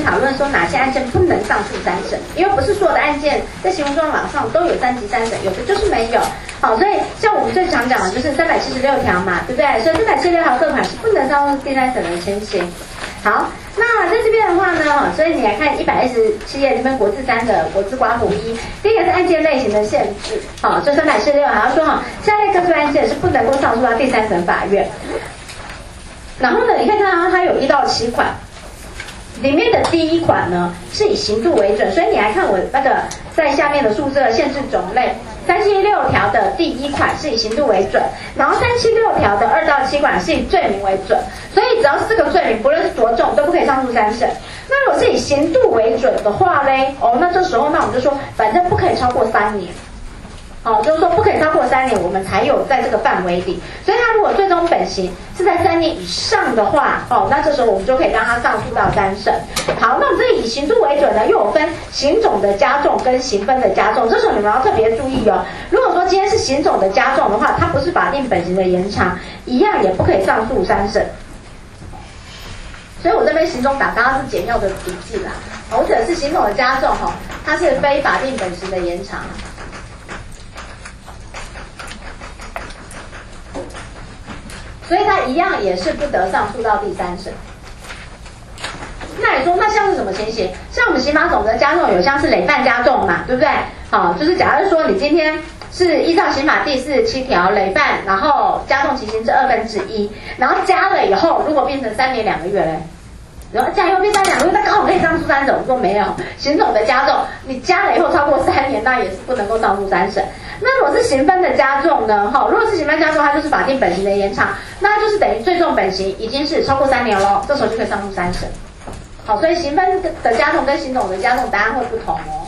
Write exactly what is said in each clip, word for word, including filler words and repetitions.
讨论说哪些案件不能上诉三审，因为不是所有的案件在行为状况上都有三级三审，有的就是没有。好，所以像我们最常讲的就是三百七十六条嘛，对不对？所以三百七十六条各款是不能上诉第三审的情形。好，那在这边的话呢，所以你来看一百二十七页这边国字三的国字刮胡一，第一个是案件类型的限制，好，就三百四十六条说哈，下列个诉案件是不能够上诉到第三审法院。然后呢，你可以看到它有一到七款，里面的第一款呢是以刑度为准，所以你来看我那个在下面的数字的限制种类。三七六条的第一款是以刑度为准，然后三七六条的二到七款是以罪名为准，所以只要是这个罪名，不论是多重都不可以上诉三审。那如果是以刑度为准的话嘞，哦，那这时候那我们就说，反正不可以超过三年。哦，就是说不可以超过三年，我们才有在这个范围里。所以他如果最终本刑是在三年以上的话，哦，那这时候我们就可以让他上诉到三审。好，那我们这里以刑度为准呢，又有分刑种的加重跟刑分的加重，这时候你们要特别注意哦。如果说今天是刑种的加重的话，它不是法定本刑的延长，一样也不可以上诉三审。所以我这边刑种打刚刚是简要的笔记啦，或者是刑种的加重哈，它是非法定本刑的延长。所以它一样也是不得上诉到第三审。那你说，那像是什么情形？像我们刑法总则加重有像是累犯加重嘛，对不对？好，就是假如说你今天是依照刑法第四十七条累犯，然后加重其刑至二分之一，然后加了以后，如果变成三年两个月嘞，然后加以后变三年两个月，那刚好可以上诉三审。我说没有，刑种的加重，你加了以后超过三年，那也是不能够上诉三审。那如果是刑分的加重呢？哈，如果是刑分加重，它就是法定本刑的延长，那就是等于最重本刑已经是超过三年咯，这时候就可以上诉三审。好，所以刑分的加重跟刑种的加重答案会不同哦。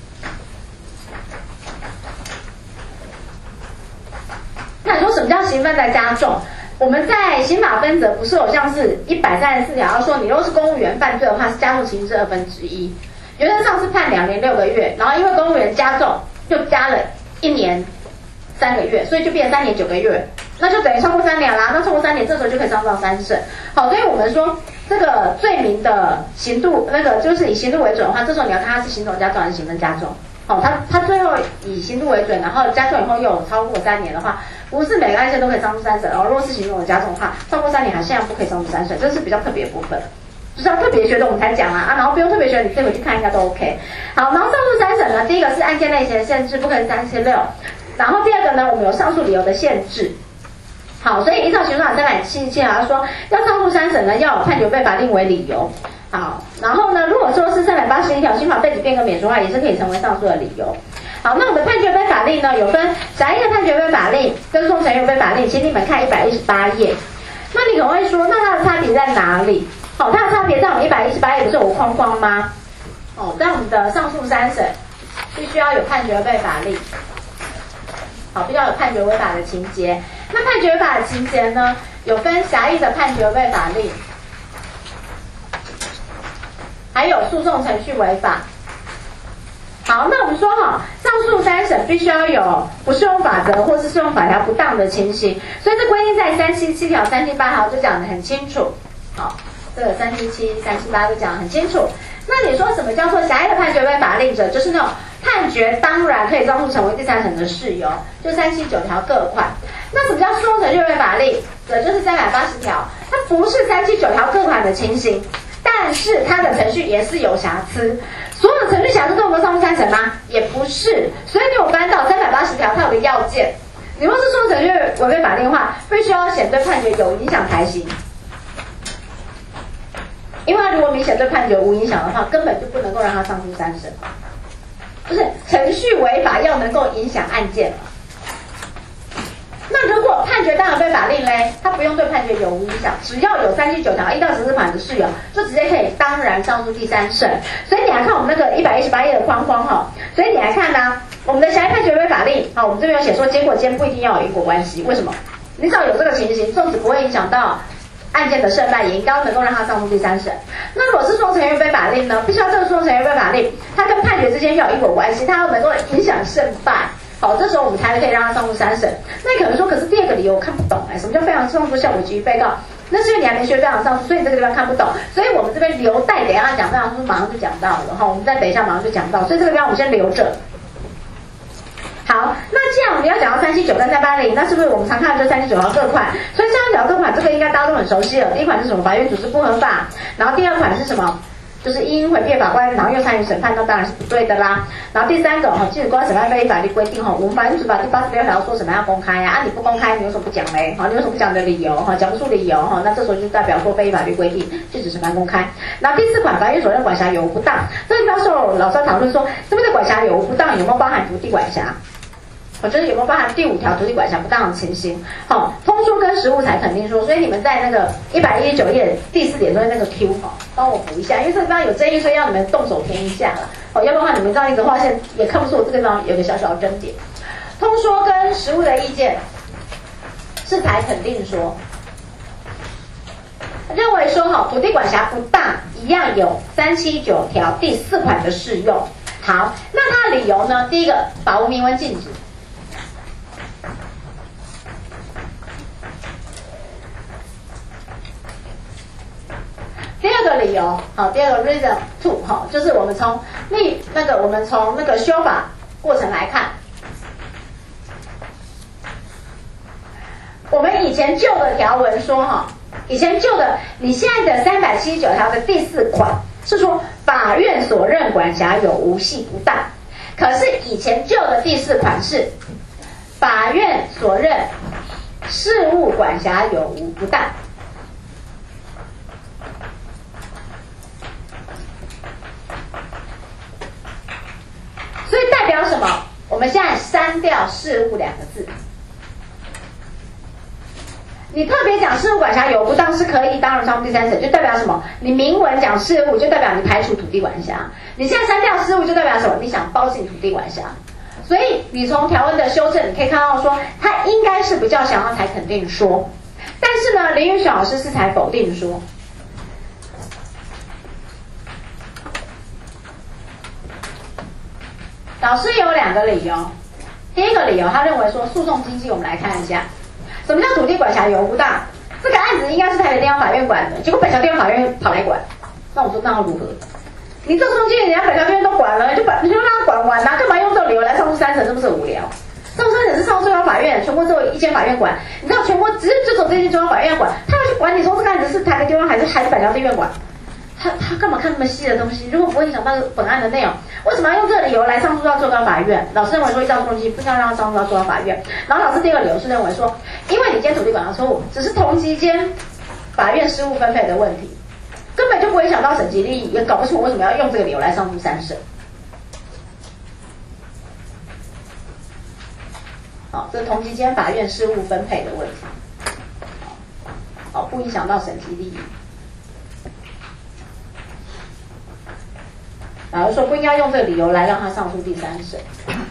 那你说什么叫刑分的加重？我们在刑法分则不是有像是一百三十四条说，你如果是公务员犯罪的话，是加重其刑至二分之一，原则上是判两年六个月，然后因为公务员加重，就加了一年三个月，所以就变成三年九个月，那就等于超过三年啦。那超过三年，这时候就可以上诉到三审。好，所以我们说这个罪名的刑度，那个就是以刑度为准的话，这时候你要看它是刑种加重还是刑分加重。好，它它最后以刑度为准，然后加重以后又有超过三年的话，不是每个案件都可以上诉三审。然后如果是刑种的加重的话，超过三年还现在不可以上诉三审，这是比较特别的部分。就是要特别学的我们才讲啊啊，然后不用特别学，你自己回去看一下都 OK。好，然后上诉三审呢，第一个是案件类型的限制，不可以三七六。然后第二个呢，我们有上诉理由的限制。好，所以依照刑法三百七十七条说，要上诉三审呢，要有判决被法令为理由。好，然后呢，如果说是三百八十一条刑法废止变更免除的话，也是可以成为上诉的理由。好，那我们的判决被法令呢，有分狭义的判决被法令跟诉讼程序被法令，请你们看一百一十八页。那你可能会说，那它的差别在哪里？好，它的差别在我们一百一十八页不是有框框吗？哦，在我们的上诉三审必须要有判决被法令。好，必须要有判决违法的情节。那判决违法的情节呢，有分狭义的判决被法令，还有诉讼程序违法。好，那我们说哈，上诉三审必须要有不适用法则或是适用法条不当的情形，所以这规定在三七七条、三七八条就讲得很清楚。好，这个三七七、三七八都讲得很清楚。那你说什么叫做狭义的判决被法令者？就是那种判决当然可以上诉成为第三审的事由，就三七九条各款。那什么叫诉讼程序被法令？则就是三百八十条，它不是三七九条各款的情形，但是它的程序也是有瑕疵。所有的程序瑕疵都能够上诉三审吗？也不是。所以你有翻到三百八十条，它有个要件，你若是诉讼程序违背法令的话，必须要显对判决有影响才行。因为他如果明显对判决无影响的话，根本就不能够让他上诉三审。就是程序违法要能够影响案件。那如果判决当然被法令嘞，他不用对判决有无影响，只要有三七九条一到十四款的事由，就直接可以当然上诉第三审。所以你来看我们那个一百一十八页的框框哈，所以你来看呢、啊，我们的狭义判决违法令，好，我们这边有写说结果间不一定要有因果关系，为什么？你只要有这个情形，纵使不会影响到案件的胜败，也应该能够让他上诉第三审。那如果是诉讼程序被法令呢，必须要这个诉讼程序被法令，它跟判决之间要有因果关系，它要能够影响胜败。好，这时候我们才可以让他上诉三审。那你可能说，可是第二个理由我看不懂哎，什么叫非常上诉效果基于被告那是因为你还没学非常上诉，所以你这个地方看不懂。所以我们这边留待等一下讲非常上诉马上就讲到了哈，我们再等一下马上就讲到，所以这个地方我们先留着。好，那既然我们要讲到三七九跟三八零，那是不是我们常看的就三七九条各款？所以三七九条各款这个应该大家都很熟悉了。第一款是什么？法院组织不合法。然后第二款是什么？就是因毁骗法官，然后又参与审判，那当然是不对的啦。然后第三个哈，禁止公开审判非法律规定哈，我们法院组织法第八十六条说审判要公开呀，啊你不公开，你有什么不讲嘞？好，你有什么不讲的理由哈？讲不出理由哈，那这时候就代表说非法律规定，禁止审判公开。然后第四款，法院所认管辖有无不当，这个教授老师讨论说，这边的管辖有无不当有没有包含土地管辖？我觉得有没有包含第五条土地管辖不当的情形？好，通说跟实务才肯定说，所以你们在那个一百一十九页第四点中那个 Q 哈，帮我补一下，因为这个地方有争议，所以要你们动手填一下了。哦，要不然的话你们这样一直画线也看不出我这个地方有个小小的争点。通说跟实务的意见是才肯定说，认为说哈土地管辖不当一样有三七九条第四款的适用。好，那它的理由呢？第一个，法无明文禁止。第二个理由，好，第二个 reason two， 好，就是我们从立那个我们从那个修法过程来看，我们以前旧的条文说哈，以前旧的，你现在的三百七十九条的第四款是说法院所认管辖有无系不当，可是以前旧的第四款是法院所认事务管辖有无不当。所以代表什么？我们现在删掉事务两个字。你特别讲事务管辖有不当是可以当然上第三审，就代表什么？你明文讲事务，就代表你排除土地管辖。你现在删掉事务，就代表什么？你想包进土地管辖。所以你从条文的修正，你可以看到说，它应该是比较想要才肯定说，但是呢，林宇雪老师是才否定说。老师有两个理由，第一个理由，他认为说诉讼经济，我们来看一下，什么叫土地管辖有无不当？这个案子应该是台北地方法院管的，结果北桥地方法院跑来管，那我说那要如何？你这中间人家北桥地院都管了，就把你就让他管完啦、啊，干嘛用这个理由来上诉三审？是不是很无聊？上诉三审是上诉最高法院，全国只有一间法院管，你知道全国只是就走这间中央法院管，他要去管你说这个案子是台北地方还是还是北桥地院管？他他干嘛看那么细的东西？如果不会影响到本案的内容，为什么要用这个理由来上诉到最高法院？老师认为说依照东西不应该让他上诉到最高法院。然后老师第二个理由是认为说，因为你今天土地管辖错误，只是同期间法院失误分配的问题，根本就不会影响到省级利益，也搞不清楚为什么要用这个理由来上诉三审。好，这是同期间法院失误分配的问题，好，不影响到省级利益。老师说不应该用这个理由来让他上诉第三审。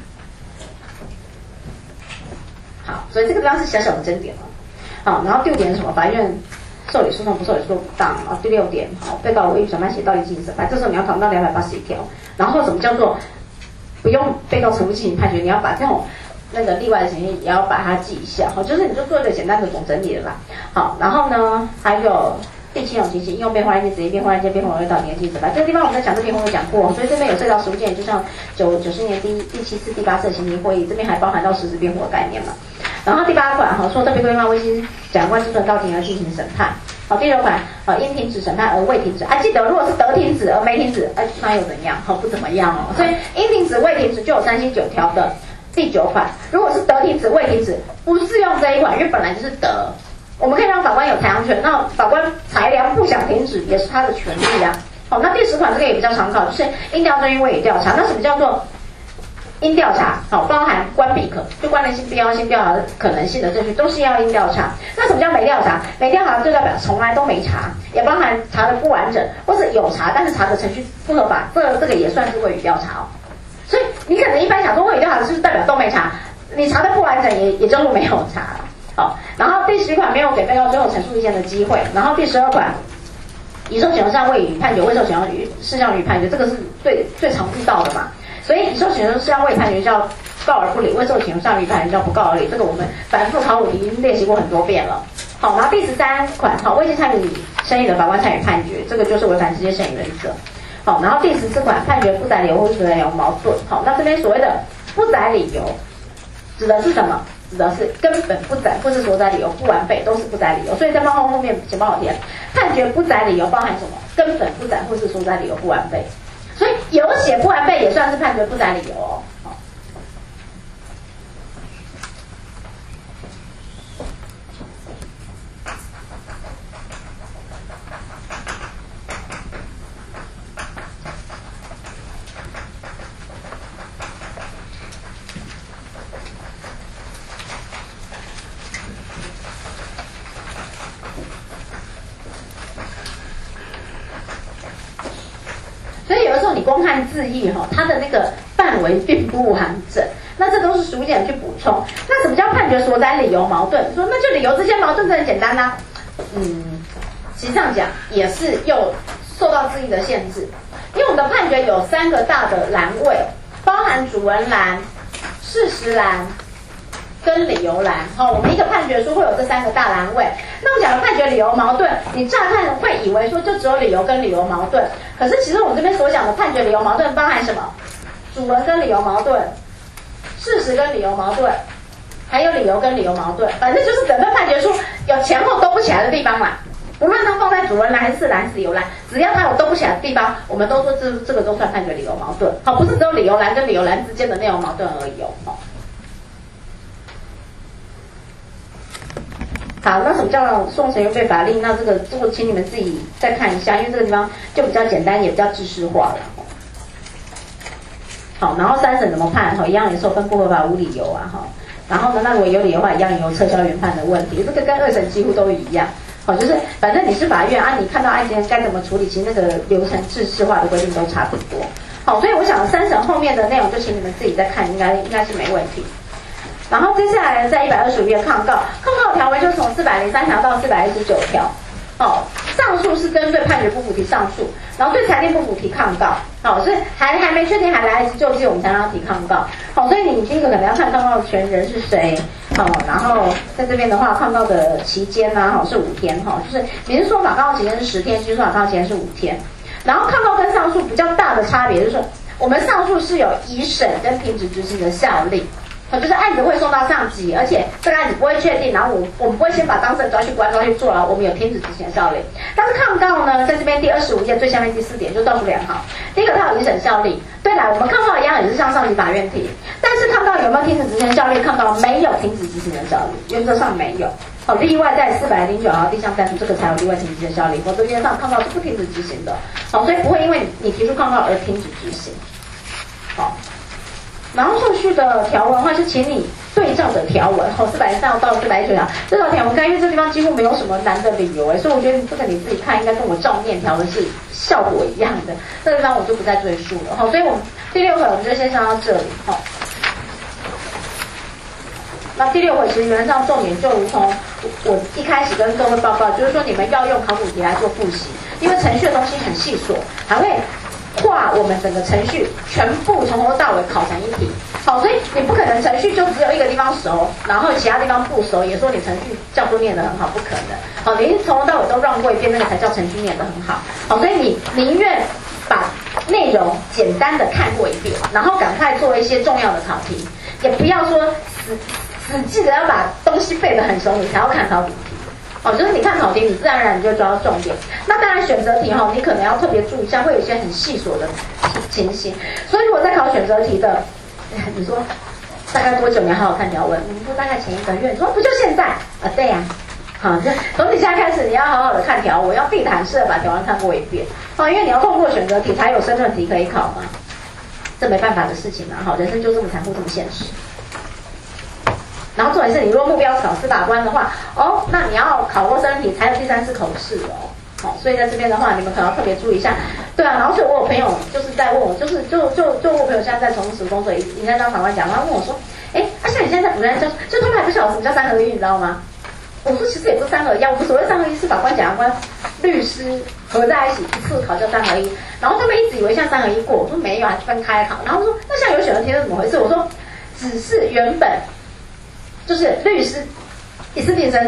好，所以这个地方是小小的争点了。好，然后第五点是什么？法院受理诉讼不受理诉讼不当。然后第六点，好，被告违反审判协到立进行审判，这时候你要讨论到两百八十一条。然后什么叫做不用被告重复进行判决？你要把这种那个例外的情形也要把它记一下。好，就是你就做一个简单的总整理了啦。好，然后呢，还有。第七种情形，应用辩护案件、直接辩护案件、辩护人到年纪审判。这个地方我们在讲这辩护会讲过，所以这边有涉及到实务见解，就像九九十年第第七次、第八次的刑庭会议，这边还包含到实质辩护的概念嘛。然后第八款哈，说特别规范未经检察官批准到庭而进行审判。好，第六款，呃，因停止审判而未停止，啊，记得如果是得停止而没停止，哎、呃，那又怎样？好，不怎么样哦。所以因停止、未停止就有三七九条的第九款，如果是得停止、未停止，不适用这一款，因为本来就是得。我们可以让法官有裁量权，那法官裁量不想停止也是他的权利啊。好，那第十款这个也比较常考，就是应调证据未予调查。那什么叫做应调查？好，包含关闭可，就关联性、必要性、调查的可能性的证据都是要应调查。那什么叫没调查？没调查就代表从来都没查，也包含查的不完整，或是有查但是查的程序不合法，这这个也算是未予调查哦。所以你可能一般想说未予调查是不是代表都没查？你查的不完整也也就是没有查了。好，然后第十款没有给被告最后陈述意见的机会，然后第十二款已受请上未予判决，未受请上予事项予判决，这个是最最常遇到的嘛。所以已受请事项未判决叫告而不理，未受请上予判决叫不告而理，这个我们反复考古题已经练习过很多遍了。 好，然后第十三款，好，未经参与审理的法官参与判决，这个就是违反直接审理原则。好，然后第十四款，判决不载理由或是理由矛盾。好，那这边所谓的不载理由，指的是什么？指的是根本不载，或是所载理由不完备，都是不载理由。所以在报告后面，请帮我填，判决不载理由包含什么？根本不载或是所载理由不完备。所以有写不完备也算是判决不载理由哦。好，所以有的时候你光看字义哈，它的那个范围并不完整，那这都是逐渐去补充。那什么叫判决所载理由矛盾？说那就理由之间矛盾，这很简单啦、啊。嗯，实际上讲也是又受到字义的限制，因为我们的判决有三个大的栏位，包含主文栏、事实栏跟理由栏。好，我们一个判决书会有这三个大栏位。那我讲的判决理由矛盾，你乍看会以为说就只有理由跟理由矛盾，可是其实我们这边所讲的判决理由矛盾包含什么？主文跟理由矛盾，事实跟理由矛盾，还有理由跟理由矛盾，反正就是整份判决书有前后兜不起来的地方嘛。不论它放在主文栏还是事栏还是理由栏，只要它有兜不起来的地方，我们都说这这个都算判决理由矛盾。好，不是只有理由栏跟理由栏之间的内容矛盾而已哦。好，那什么叫送审预备法令？那这个这个请你们自己再看一下，因为这个地方就比较简单，也比较知识化了。好，然后三审怎么判？哈，一样也受分不合法无理由啊，哈。然后呢，那如果有理由的话，一样有撤销原判的问题，这个跟二审几乎都一样。好，就是反正你是法院啊，你看到案件该怎么处理，其实那个流程制式化的规定都差不多。好，所以我想三审后面的内容就请你们自己再看，应该应该是没问题。然后接下来在一百二十五页抗告，抗告条文就从四百零三条到四百一十九条。哦，上诉是针对判决不服提上诉，然后对裁定不服提抗告。好，所以还还没确定还来得及救济，我们才让他提抗告。好，所以你第一个可能要看抗告的权人是谁。好，然后在这边的话，抗告的期间呢，好是五天。哈，就是民事说法抗告期间是十天，居诉法抗告期间是五天。然后抗告跟上诉比较大的差别就是说，我们上诉是有移审跟停止执行的效力。就是案子会送到上级，而且这个案子不会确定，然后我我们不会先把当事人抓去关抓去坐牢，我们有停止执行的效力。但是抗告呢，在这边第二十五页最下面第四点就倒数两行，第一个它有移审效力。对啦，我们抗告一样也是向上级法院提，但是抗告有没有停止执行的效力？抗告没有停止执行的效力，原则上没有。好，例外在四百零九条第项单数这个才有例外停止执行的效力，否则原则上抗告是不停止执行的。好，所以不会因为你提出抗告而停止执行。好。然后后续的条文的话，是请你对照的条文，好，四百三到四百一十九条，这条条文看，因为这地方几乎没有什么难的理由，哎，所以我觉得这个你自己看，应该跟我照念条的是效果一样的，这个地方我就不再赘述了，好，所以我们第六回我们就先上到这里，好。那第六回其实原则上重点就如同我一开始跟各位报告，就是说你们要用考古题来做复习，因为程序的东西很细琐，还会跨我们整个程序全部从头到尾考成一题。好，所以你不可能程序就只有一个地方熟，然后其他地方不熟，也说你程序叫做念得很好，不可能。好，你从头到尾都让过一遍，那个才叫程序念得很好。好，所以你宁愿把内容简单的看过一遍，然后赶快做一些重要的考题，也不要说死死记得要把东西背得很熟，你才要看考古题。哦，就是你看考题，你自然而然你就抓到重点。那当然选择题哈，你可能要特别注意一下，会有一些很细琐的情形。所以如果在考选择题的，你说大概多久你要好好看条文？你说大概前一个月，你说不就现在啊？对呀、啊，好，就从你现在开始，你要好好的看条文，要地毯式的把条文看过一遍。哦，因为你要通过选择题才有申论题可以考嘛，这没办法的事情嘛。好，人生就这么残酷，这么现实。然后重点是你如果目标是考司法官的话，哦，那你要考过申论题才有第三次口试哦。好，所以在这边的话，你们可能要特别注意一下。对啊，然后所以我有朋友就是在问我，就是就就就我朋友现在在从事工作，应该当法官讲，他问我说，哎，啊像你现在在补习教，就他们还不晓得什么叫三合一，你知道吗？我说其实也不是三合一，我们所谓三合一是法官、检察官、律师合在一起一次考叫三合一，然后他们一直以为像三合一过，我说没有，还是分开考。然后说那像有选择题是怎么回事？我说只是原本就是律师一次定生死，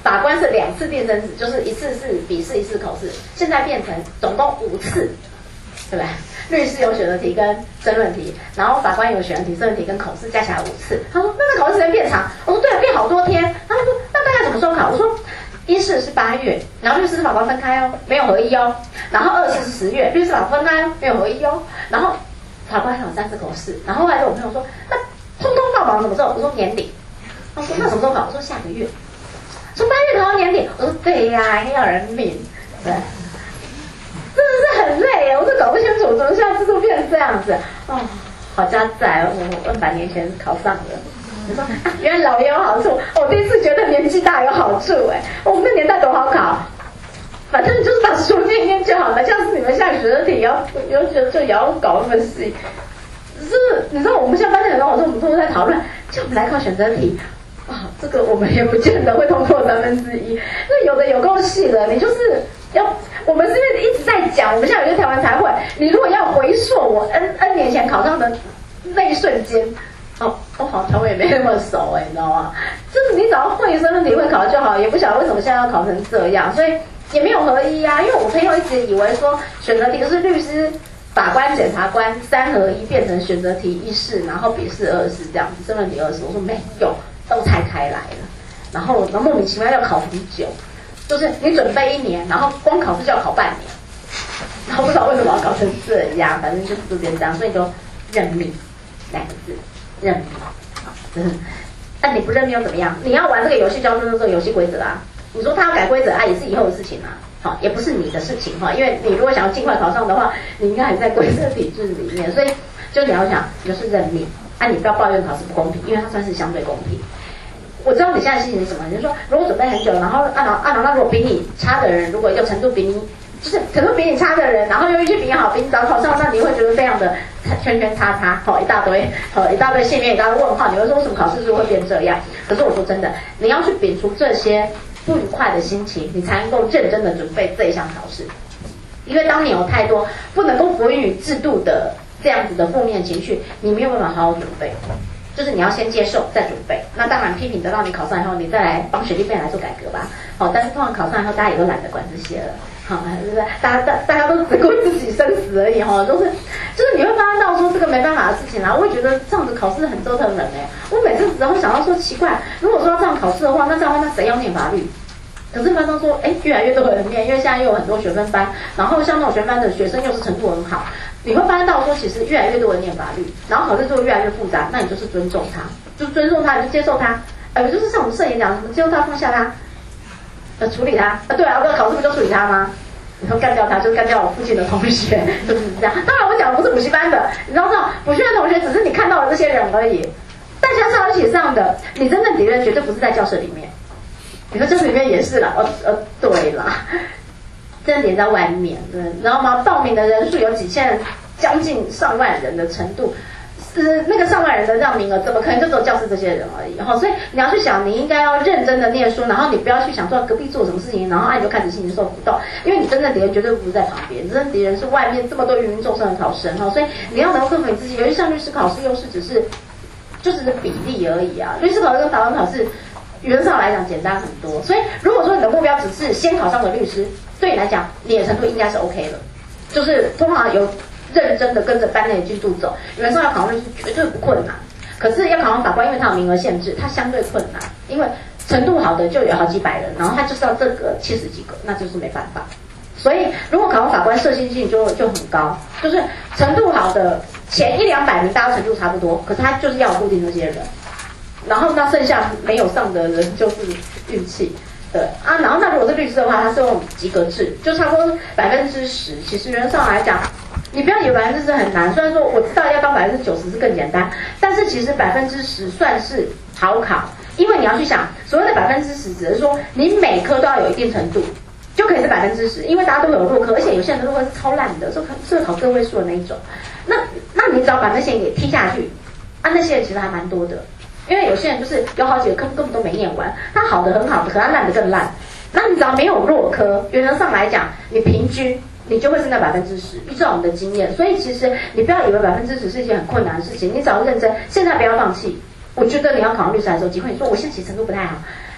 法官是两次变声子，就是一次是笔试，一次口试，现在变成总共五次，对不对？律师有选择题跟申论题，然后法官有选择题、申论题跟口试，加起来五次。他说：“那个考试时间变长。”我说：“对啊，变好多天。”他们说：“那大概什么时候考？”我说：“一试是八月，然后律师是法官分开哦，没有合一哦。然后二试是十月，律师法官分开哦，没有合一哦。然后法官还有三次口试。然后后来我朋友说：‘那通通放榜什么时候？’我说：‘年底。’他说：‘那什么时候考？’我说：‘下个月。’从八月考到年底。我说：‘对呀，要人命。’对。”真的是很累耶，我都搞不清楚怎么现在制度变成这样子。哦，好家在，我二百年前考上了。你说、啊、原来老也有好处，我第一次觉得年纪大有好处哎。我们那年代多好考，反正就是把书念念就好了。像是你们现在学的题，要有觉得就也要搞那么细。只是你知道我们现在班上有老师，我们偷偷在讨论，叫我们来考选择题。啊，这个我们也不见得会通过三分之一，那有的有够细的，你就是要，我们是不是一直在讲？我们现在有些台湾才会，你如果要回溯我 N N 年前考上的那一瞬间，哦，我好像我也没那么熟哎，你知道吗？就是你只要会申论题会考就好，也不晓得为什么现在要考成这样，所以也没有合一啊。因为我朋友一直以为说选择题就是律师、法官、检察官三合一变成选择题一试，然后笔试二试这样子，申论题二试。我说没有。都拆开来了，然后然后莫名其妙要考很久，就是你准备一年，然后光考试就要考半年，然后不知道为什么要搞成这样，反正就是这边这样，所以就认命两个字，认命。嗯，但你不认命又怎么样？你要玩这个游戏就要遵守这个游戏规则啊！你说他要改规则啊，也是以后的事情啊，好，也不是你的事情哈，因为你如果想要尽快考上的话，你应该还在规则体制里面，所以就你要想，你就是认命。啊，你不要抱怨考试不公平，因为它算是相对公平。我知道你现在心情是什么，你就说如果准备很久，然后啊啊啊，那如果比你差的人，如果有程度比你就是程度比你差的人，然后又运气比你好，比你早考上，那你会觉得非常的圈圈叉叉，好一大堆，好一大堆线面，一大堆问号，你会说为什么考试就会变这样？可是我说真的，你要去摒除这些不愉快的心情，你才能够认真的准备这一项考试。因为当你有太多不能够服膺于制度的这样子的负面情绪，你没有办法好好准备，就是你要先接受再准备。那当然批评得到你考上以后，你再来帮学弟妹来做改革吧。好，但是通常考上以后，大家也都懒得管这些了。好，对不对？大家大大家都只顾自己生死而已哈，都是就是你会发现到说这个没办法的事情啦。我会觉得这样子考试很折腾人哎。我每次只会想到说奇怪，如果说要这样考试的话，那这样的话那谁要念法律？可是发现说，哎，越来越多人念，因为现在又有很多学分班，然后像那种学分班的学生又是程度很好。你会发现到说，其实越来越多人念法律，然后考试就越来越复杂，那你就是尊重他，就尊重他，你就接受他，呃，就是像我们摄影讲什么接受他，放下他，呃，处理他，啊，对啊，我考试不就处理他吗？你说干掉他，就干掉我附近的同学，就是这样。当然我讲的不是补习班的，你知道吗？补习班的同学只是你看到的这些人而已，大家是要一起上的，你真正敌人绝对不是在教室里面。你说教室里面也是啦，呃呃，对啦。真的连在外面，嗯，你知道吗？报名的人数有几千人，将近上万人的程度，是那个上万人的让名额，怎么可能就只有教室这些人而已？哈，所以你要去想，你应该要认真的念书，然后你不要去想说隔壁做什么事情，然后啊你就开始心里受浮动，因为你真正敌人绝对不是在旁边，真正敌人是外面这么多芸芸众生的考生哈，所以你要能够克服你自己。尤其像律师考试，又是只是就只是比例而已啊，律师考试跟法官考试。原则上来讲简单很多，所以如果说你的目标只是先考上的律师，对你来讲你的程度应该是 OK 的，就是通常有认真的跟着班内的进度走，原则上要考上律师绝对不困难。可是要考上法官，因为它有名额限制，它相对困难，因为程度好的就有好几百人，然后他就是要这个七十几个，那就是没办法。所以如果考上法官，涉新性就就很高，就是程度好的前一两百名大家程度差不多，可是他就是要固定这些人。然后那剩下没有上的人就是运气，对啊。然后那如果是律师的话，他是用及格制，就差不多百分之十。其实原则上来讲，你不要以为百分之十很难，虽然说我知道要到百分之九十是更简单，但是其实百分之十算是好考，因为你要去想，所谓的百分之十只是说你每科都要有一定程度，就可以是百分之十，因为大家都有弱科，而且有些人的弱科是超烂的，是是考个位数的那一种。那那你只要把那些人给踢下去，啊，那些人其实还蛮多的。因为有些人就是有好几个科根本都没念完，他好的很好的，可他烂的更烂。那你只要没有弱科，原则上来讲，你平均你就会是那百分之十，依照我们的经验。所以其实你不要以为百分之十是一件很困难的事情，你只要认真，现在不要放弃。我觉得你要考上律师来的时候，机会你说我现在其实程度不太好，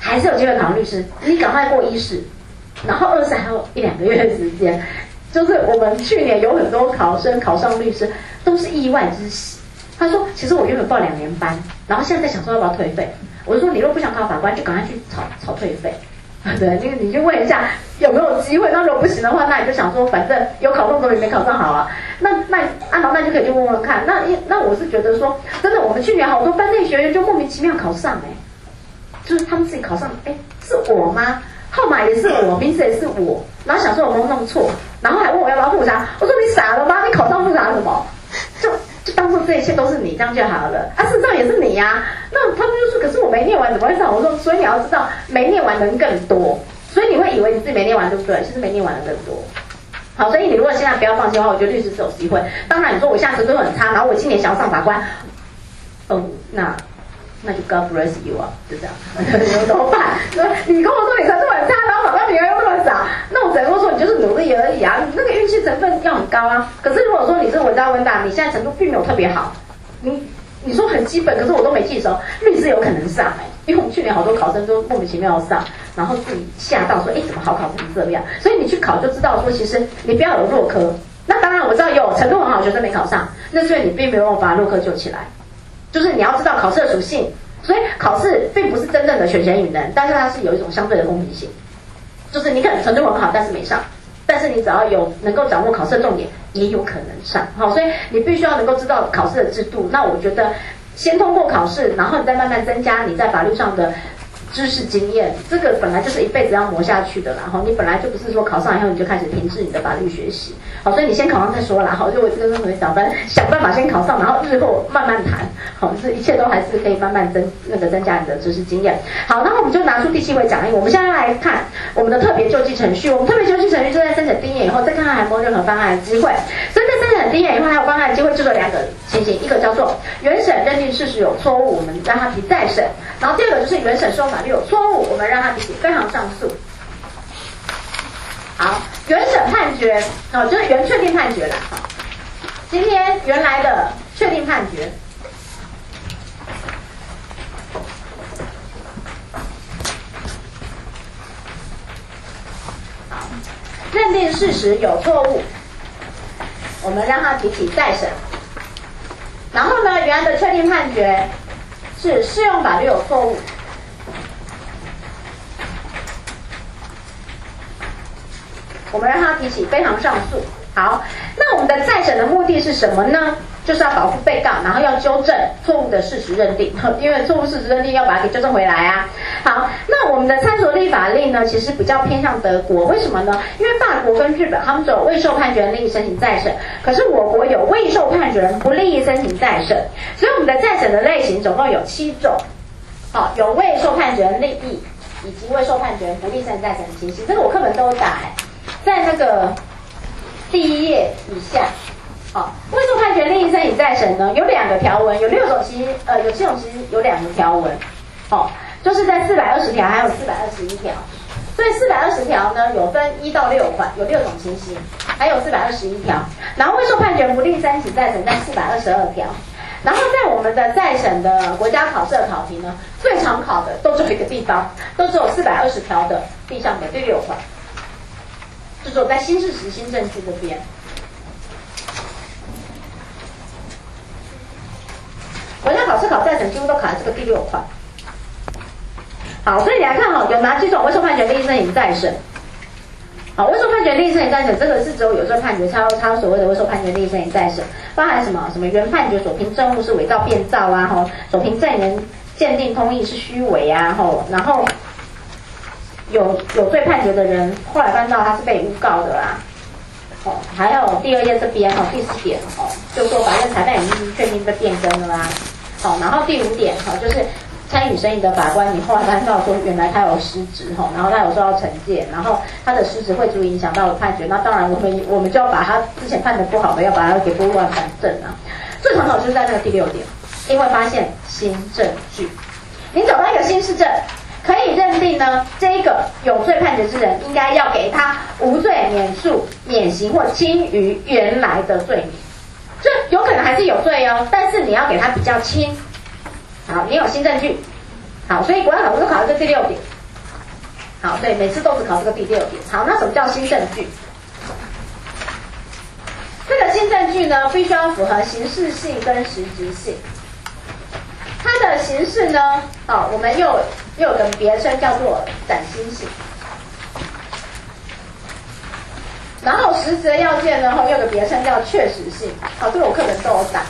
还是有机会考上律师，你赶快过一试，然后二试还有一两个月的时间。就是我们去年有很多考生考上律师，都是意外之喜。他说，其实我原本报两年班，然后现在在想说要不要退费。我就说，你如果不想考法官，就赶快去炒炒退费。对，你你就问一下有没有机会。那如果不行的话，那你就想说，反正有考上总比没考上好啊。那那按好，那就可以去问问看。那那我是觉得说，真的，我们去年好多班内学员就莫名其妙考上哎、欸，就是他们自己考上，哎，是我吗？号码也是我，名字也是我，然后想说有没有弄错，然后还问我要不要复查。我说你傻了吗？你考上复查什么？就就当做这一切都是你，这样就好了。啊，事实上也是你呀、啊。那他们就说，可是我没念完怎么会上？我说，所以你要知道，没念完人更多，所以你会以为你自己没念完，对不对？其实没念完的更多。好，所以你如果现在不要放弃的话，我觉得律师是有机会。当然，你说我现在程度很差，然后我今年想要上法官，哦，那。那就 God bless you 啊，就这样，有怎么办？你跟我说你程度很差，然后法官名额又那么少，那我只能说你就是努力而已啊，那个运气成分要很高啊。可是如果说你是稳扎稳打，你现在程度并没有特别好，你你说很基本，可是我都没记熟，律师有可能上哎、欸，因为我们去年好多考生都莫名其妙上，然后自己吓到说，哎，怎么好考成这样？所以你去考就知道说，其实你不要有弱科。那当然我知道有程度很好的学生没考上，那所以你并没有把弱科救起来。就是你要知道考试的属性，所以考试并不是真正的全贤与能，但是它是有一种相对的公平性。就是你可能程度很好，但是没上，但是你只要有能够掌握考试的重点，也有可能上。好，所以你必须要能够知道考试的制度。那我觉得先通过考试，然后你再慢慢增加你在法律上的知识经验，这个本来就是一辈子要磨下去的啦。然后你本来就不是说考上以后你就开始停滞你的法律学习，好，所以你先考上再说啦。好，就我跟同学讲，反正想办法先考上，然后日后慢慢谈。好，这一切都还是可以慢慢增那个增加你的知识经验。好，那我们就拿出第七回讲义，我们现在来看我们的特别救济程序。我们特别救济程序就在申请第一年以后，再看看还有没有任何翻案的机会。所以在申请第一年以后还有翻案的机会，就有两个情形，一个叫做原审认定事实有错误，我们让他提再审；然后第二个就是原审适用法律有错误，我们让他提起非常上诉。好，原审判决哦，就是原确定判决啦。今天原来的确定判决，好，认定事实有错误，我们让他提起再审。然后呢，原来的确定判决是适用法律有错误，我们让他提起非常上诉。好，那我们的再审的目的是什么呢？就是要保护被告，然后要纠正错误的事实认定，因为错误事实认定要把它给纠正回来啊。好，那我们的参酌立法令呢，其实比较偏向德国，为什么呢？因为法国跟日本他们只有未受判决人利益申请再审，可是我国有未受判决人不利益申请再审，所以我们的再审的类型总共有七种。好，有未受判决人利益以及未受判决人不利申请再审的情形，这个我课本都有打、欸，在那个第一页以下。好，未受判决利益申请再审呢，有两个条文，有六种其呃有七种其实有两个条文，好，就是在四百二十条还有四百二十一条，所以四百二十条呢有分一到六款，有六种情形，还有四百二十一条，然后未受判决不利申请再审在四百二十二条，然后在我们的再审的国家考试的考题呢，最常考的都只有一个地方，都只有四百二十条的地上的第六款，就只有在新事实新证据这边。国家考试考再审几乎都考在这个第六款。好，所以你来看哈，有哪几种未受判决利益申请再审？好，未受判决利益申请再审，这个是只有有罪判决才有才有所谓的未受判决利益申请再审，包含什么什么原判决所凭证物是伪造变造啊，吼，所凭证人鉴定通译是虚伪啊，吼，然后有有罪判决的人后来翻到他是被诬告的啦。哦，还有第二页这边哈，第四点哦，就说法院裁判已经确定被变更了啦。好，然后第五点哈，就是参与审理的法官，你后来翻到说原来他有失职哈，然后他有受到惩戒，然后他的失职会足以影响到判决，那当然我们我们就要把他之前判的不好的，要把他给拨乱反正啊。最常考就是在那个第六点，因为发现新证据，你找到一个新事证。可以认定呢，这一个有罪判决之人应该要给他无罪免诉、免刑或轻于原来的罪名，就有可能还是有罪哦，但是你要给他比较轻。好，你有新证据。好，所以国家考试考的这第六点， 好，所以每次都只考这个第六点。好，那什么叫新证据？这个新证据呢，必须要符合形式性跟实质性。它的形式呢，好，我们又又有个别称叫做崭新性。然后实质的要件呢，又有个别称叫确实性。好，这个我课本都有打。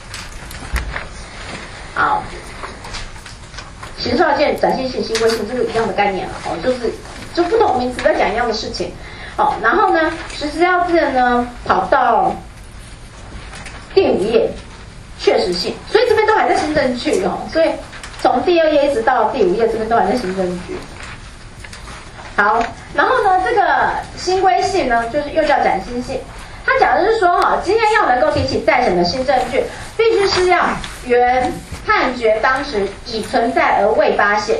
好，形式要件、展现性、行为性，这个一样的概念了。哦，就是就不同名词在讲一样的事情。好，然后呢，实质要件呢跑到第五页，确实性，所以这边都还在新证据哦。所以从第二页一直到第五页，这边都还在新证据。好，然后呢，这个新规性呢，就是又叫崭新性。它讲的是说，哈，今天要能够提起再审的新证据，必须是要原判决当时已存在而未发现。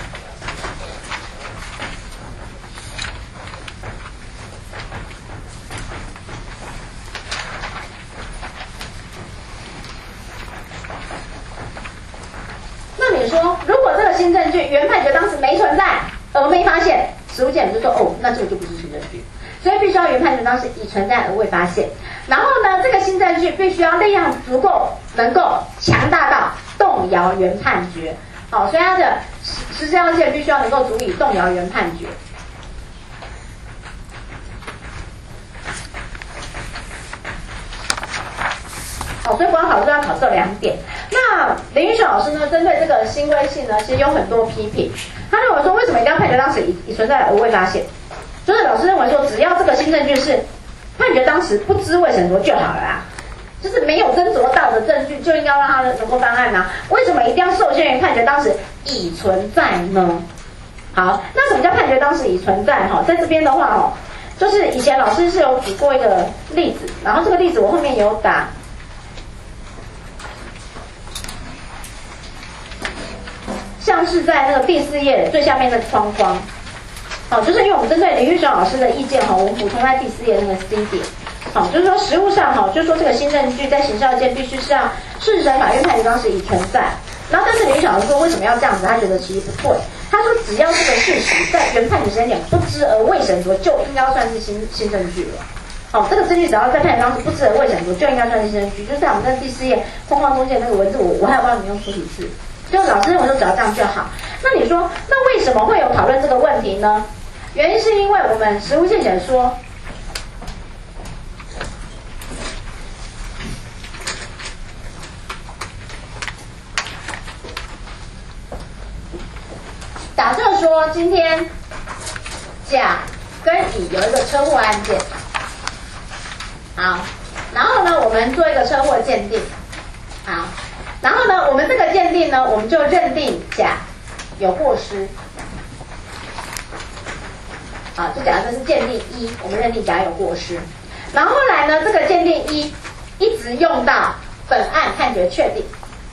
那你说，如果这个新证据原判决当时没存在而没发现，实务界就说哦，那这个就不是新证据，所以必须要原判决当时已存在而未发现。然后呢，这个新证据必须要力量足够，能够强大到动摇原判决。好，所以它的实质要件必须要能够足以动摇原判决。好，所以国考考试要考这两点。那林玉雪老师呢，针对这个新规性呢，其实有很多批评。他认为说，为什么一定要判决当时已已存在而未发现？就是老师认为说，只要这个新证据是判决当时不知未审酌就好了啦，就是没有斟酌到的证据，就应该让他能够翻案啊。为什么一定要受限于判决当时已存在呢？好，那什么叫判决当时已存在？哈，在这边的话哦，就是以前老师是有举过一个例子，然后这个例子我后面有打。像是在那个第四页最下面的框框，好，就是因为我们针对林玉爽老师的意见哈，我们补充在第四页那个 C 点，好，就是说实务上哈，就是说这个新证据在刑事要件必须是要事实上法院判决当时已存在，然后但是林玉爽老师说为什么要这样子？他觉得其实不对，他说只要这个事实在原判决时间点不知而未审酌，就应该算是新新证据了。好，这个证据只要在判决当时不知而未审酌，就应该算是新证据。就是在我们在第四页框框中间那个文字，我我还有帮你们用粗体字。就老师认为说只要这样就好。那你说，那为什么会有讨论这个问题呢？原因是因为我们实务见解说，假设说今天甲跟乙有一个车祸案件，好，然后呢，我们做一个车祸鉴定，好。然后呢，我们这个鉴定呢，我们就认定甲有过失。好，就假设是鉴定一，我们认定甲有过失。然后后来呢，这个鉴定一一直用到本案判决确定。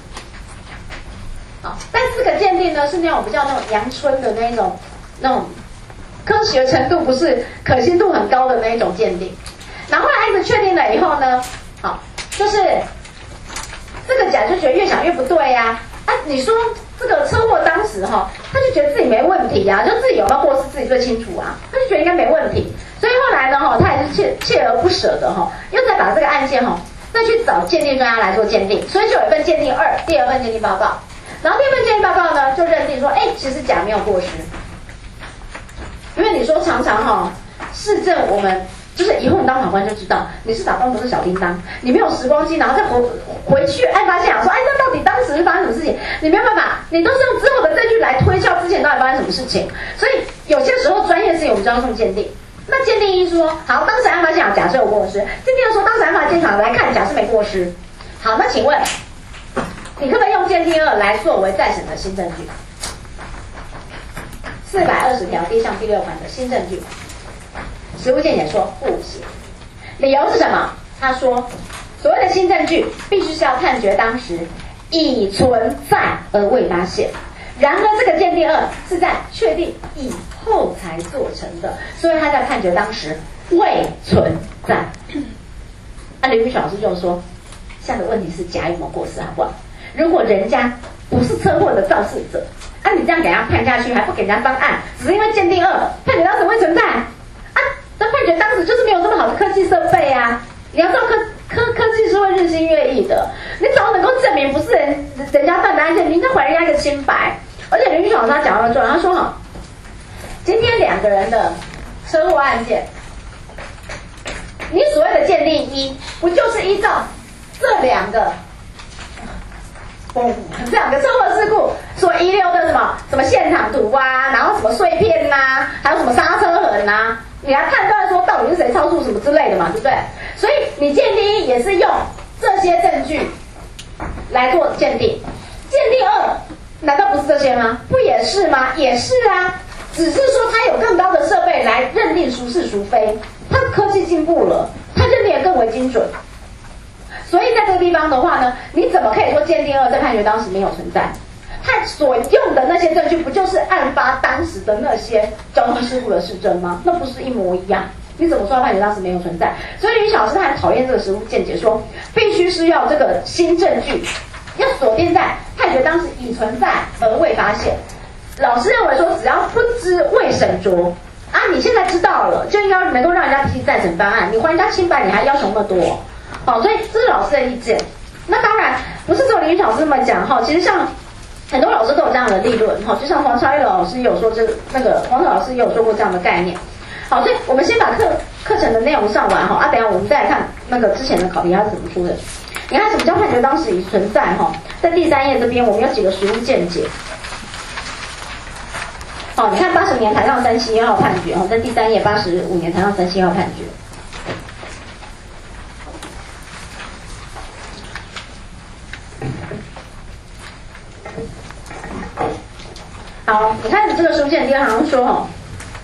好，但是这个鉴定呢是那种比较那种阳春的那种那种科学程度不是可信度很高的那一种鉴定。然后后来一直确定了以后呢，好，就是。这个甲就觉得越想越不对呀、啊，啊，你说这个车祸当时哈，他就觉得自己没问题呀、啊，就自己有没有过失自己最清楚啊，他就觉得应该没问题，所以后来呢哈，他还是锲锲而不舍的哈，又再把这个案件哈，再去找鉴定专家来做鉴定，所以就有一份鉴定二，第二份鉴定报告，然后第二份鉴定报告呢就认定说，哎，其实甲没有过失，因为你说常常哈，市政我们。就是以后你当法官就知道，你是法官不是小叮当，你没有时光机，然后再回回去案发现场说，哎，那到底当时是发生什么事情？你没有办法，你都是用之后的证据来推敲之前到底发生什么事情。所以有些时候专业事情我们就要送鉴定。那鉴定一说，好，当时案发现场假设有过失，鉴定二说当时案发现场来看假设没过失。好，那请问，你可不可以用鉴定二来作为再审的新证据？四百二十条第一项第六款的新证据。实务见解说不行，理由是什么？他说，所谓的新证据必须是要判决当时已存在而未发现，然而这个鉴定二是在确定以后才做成的，所以他在判决当时未存在。那林玉雪老师就说，现在的问题是甲有没有过失好不好？如果人家不是车祸的肇事者，啊，你这样给他判下去，还不给人家方案，只是因为鉴定二判决当时会存在，啊，这判决当时就是没有这么好的科技设备啊。你要知道科科科技是会日新月异的，你只要能够证明不是人人家犯的案件，你应该还人家一个清白。而且林律师老师他讲到重要，他说哈，今天两个人的车祸案件，你所谓的鉴定一，不就是依照这两个，哦，这两个车祸事故所遗留的什么什么现场图啊，然后什么碎片呐、啊，还有什么刹车痕呐、啊，你来判断说到底是谁超速什么之类的嘛，对不对？所以你鉴定一也是用这些证据来做鉴定，鉴定二难道不是这些吗？不也是吗？也是啊，只是说它有更高的设备来认定孰是孰非，它科技进步了，它认定也更为精准。所以在这个地方的话呢，你怎么可以说鉴定二在判决当时没有存在？他所用的那些证据不就是案发当时的那些交通事故的事证吗？那不是一模一样？你怎么说判决当时没有存在？所以林老师他很讨厌这个实务见解，说必须是要这个新证据要锁定在判决当时已存在而未发现。老师认为说，只要不知未审酌啊，你现在知道了，就应该能够让人家提起再审翻案，你还人家清白，你还要求那么多？好，所以这是老师的意见。那当然不是只有林老师这么讲哈，其实像很多老师都有这样的立论哈，就像黄超一老师也有说这个，那个黄老师也有说过这样的概念。好，所以我们先把课课程的内容上完哈，啊，等一下我们再来看那个之前的考题它是怎么出的。你看什么叫判决当时已存在哈？在第三页这边我们有几个实务见解。好，你看八十年台上三七一号判决哈，在第三页八十五年台上三七一号判决。好，你看这个书件第二行说哈，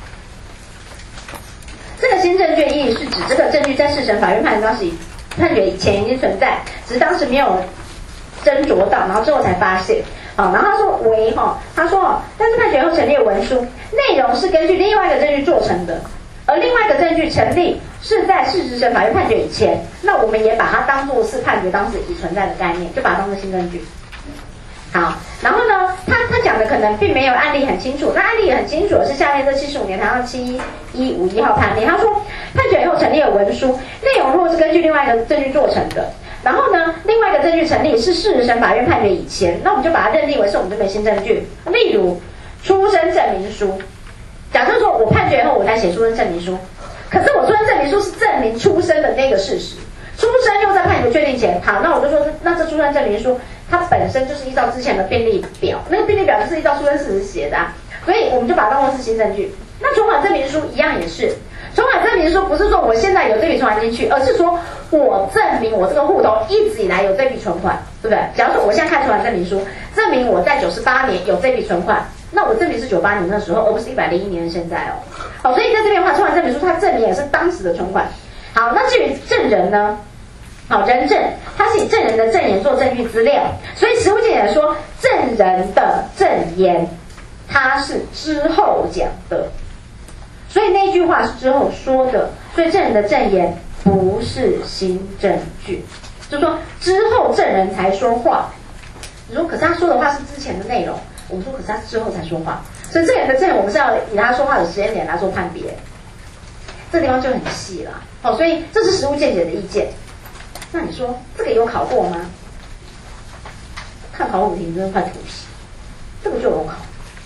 这个新证据意义是指这个证据在事审法院判决当时判决以前已经存在，只是当时没有斟酌到，然后之后才发现。好，然后他说为哈，他说哦，但是判决后成立的文书内容是根据另外一个证据做成的，而另外一个证据成立是在事实审法院判决以前，那我们也把它当作是判决当时已存在的概念，就把它当作新证据。好，然后呢，他他讲的可能并没有案例很清楚，那案例也很清楚的是下面这七十五年台上七一五一号判例，他说判决以后成立的文书内容如果是根据另外一个证据做成的，然后呢，另外一个证据成立是事实审法院判决以前，那我们就把它认定为是我们这边新证据。例如出生证明书，假设说我判决以后我在写出生证明书，可是我出生证明书是证明出生的那个事实，出生又在判决确定前，好，那我就说那这出生证明书它本身就是依照之前的病历表，那个病历表就是依照出生事实写的啊，所以我们就把它当作是新证据。那存款证明书一样也是，存款证明书不是说我现在有这笔存款进去，而是说我证明我这个户头一直以来有这笔存款，对不对？假如说我现在看存款证明书，证明我在九十八年有这笔存款，那我证明是九八年的时候，而不是一百零一年的现在哦。好，所以在这边的话，存款证明书它证明也是当时的存款。好，那至于证人呢？好，人证它是以证人的证言做证据资料，所以实务见解说证人的证言它是之后讲的，所以那句话是之后说的，所以证人的证言不是新证据，就是说之后证人才说话。你说可是他说的话是之前的内容，我们说可是他之后才说话，所以这个人的证言我们是要以他说话的时间点来做判别，这地方就很细了。好，所以这是实务见解的意见。那你说这个有考过吗？看考古题真的快吐血，这个就有考。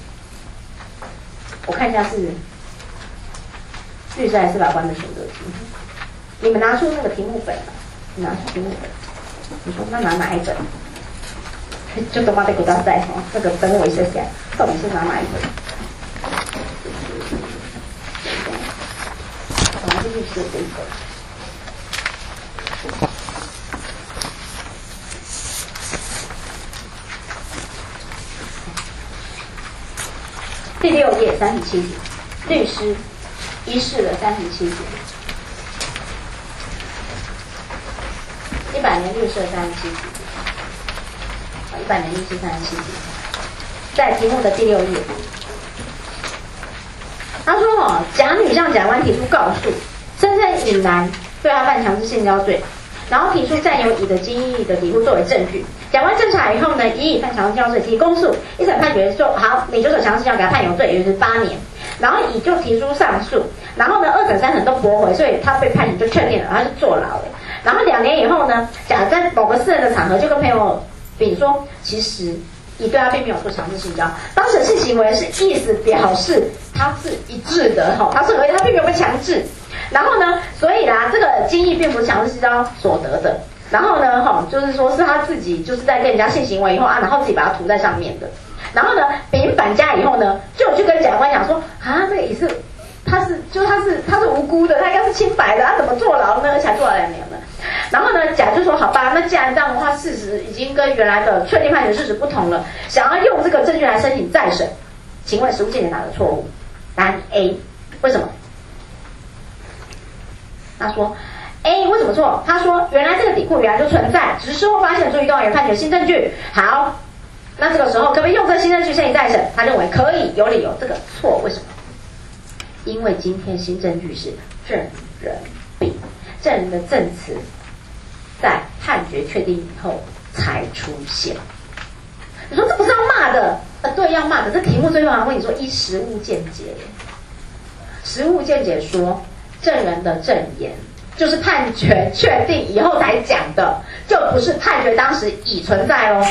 我看一下是律师还是法官的选择题。你们拿出那个题目本了，你拿出题目本。你说那拿哪一本？就等我得给他带哈，这个等我一下下，到底是拿哪一本？我拿这律师的这一本。第六页三十七题，律师一试的三十七题，一百年律师的三十七题，啊，一百年律师三十七题，在题目的第六页，他说哦，甲女向甲官提出告诉，声称乙男对他犯强制性交罪，然后提出占有乙的精液的体物作为证据， 检官侦查以后呢，以以犯强制性交罪提公诉，一审判决说好，你就是强制性交给他判有罪，也就是八年。然后乙就提出上诉，然后呢二审三审都驳回，所以他被判刑就确定了，他是坐牢了。然后两年以后呢，甲在某个私人的场合就跟朋友丙说，其实乙对他并没有做强制性交，当时的性行为是意思表示他是一致的哈，他是合意，他并没有被强制。然后呢，所以啦，这个精液并不是强制性交所得的。然后呢，哈，就是说是他自己就是在跟人家性行为以后啊，然后自己把它涂在上面的。然后呢，丙返家以后呢，就去跟检察官讲说，啊，那个乙是，他是，就他是他是无辜的，他应该是清白的，他怎么坐牢呢？而且还坐了两年了。然后呢，甲就说，好吧，那既然这样的话，事实已经跟原来的确定判决事实不同了，想要用这个证据来申请再审，请问实务见解哪个错误？答案 A， 为什么？他说 A 为什么错？他说原来这个底裤原来就存在，只是事后发现，注意动员判决新证据。好，那这个时候可不可以用这个新证据申请再审？他认为可以，有理由。这个错，为什么？因为今天新证据是证人丙，证人的证词在判决确定以后才出现。你说这不是要骂的？呃，对，要骂的。这题目最后还问你说依实务见解，实务见解说证人的证言就是判决确定以后才讲的，就不是判决当时已存在咯。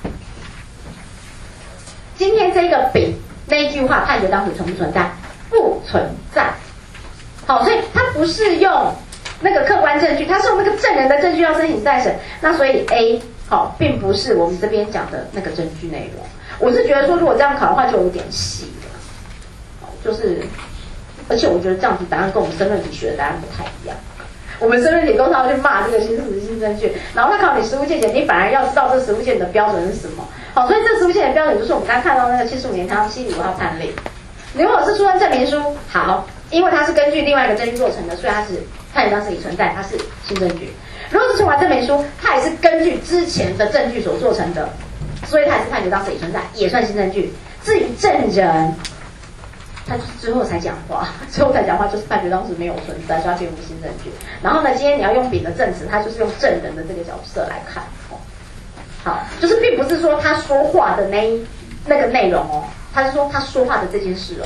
今天这个丙那一句话，判决当时存不存在？不存在。好，所以它不是用那个客观证据，它是用那个证人的证据要申请再审。那所以 A 好，并不是我们这边讲的那个证据内容。我是觉得说，如果这样考的话，就有点细了。好，就是，而且我觉得这样子答案跟我们申论题学的答案不太一样。我们申论题都是要去骂这个新事实、新证据，然后他考你实务见解，你反而要知道这实务见解的标准是什么。好，所以这实务见解的标准就是我们刚刚看到那个七十五年汤七十五号判例。如果是书证证明书，好，因为它是根据另外一个证据做成的，所以它是判决当时已存在，它是新证据。如果是重完证明书，它也是根据之前的证据所做成的，所以它也是判决当时已存在，也算新证据。至于证人，他就是之后才讲话，之后才讲话就是判决当时没有存在，就要变成新证据。然后呢，今天你要用丙的证词，他就是用证人的这个角色来看。好，就是并不是说他说话的那一那个内容哦，他是说他说话的这件事哦。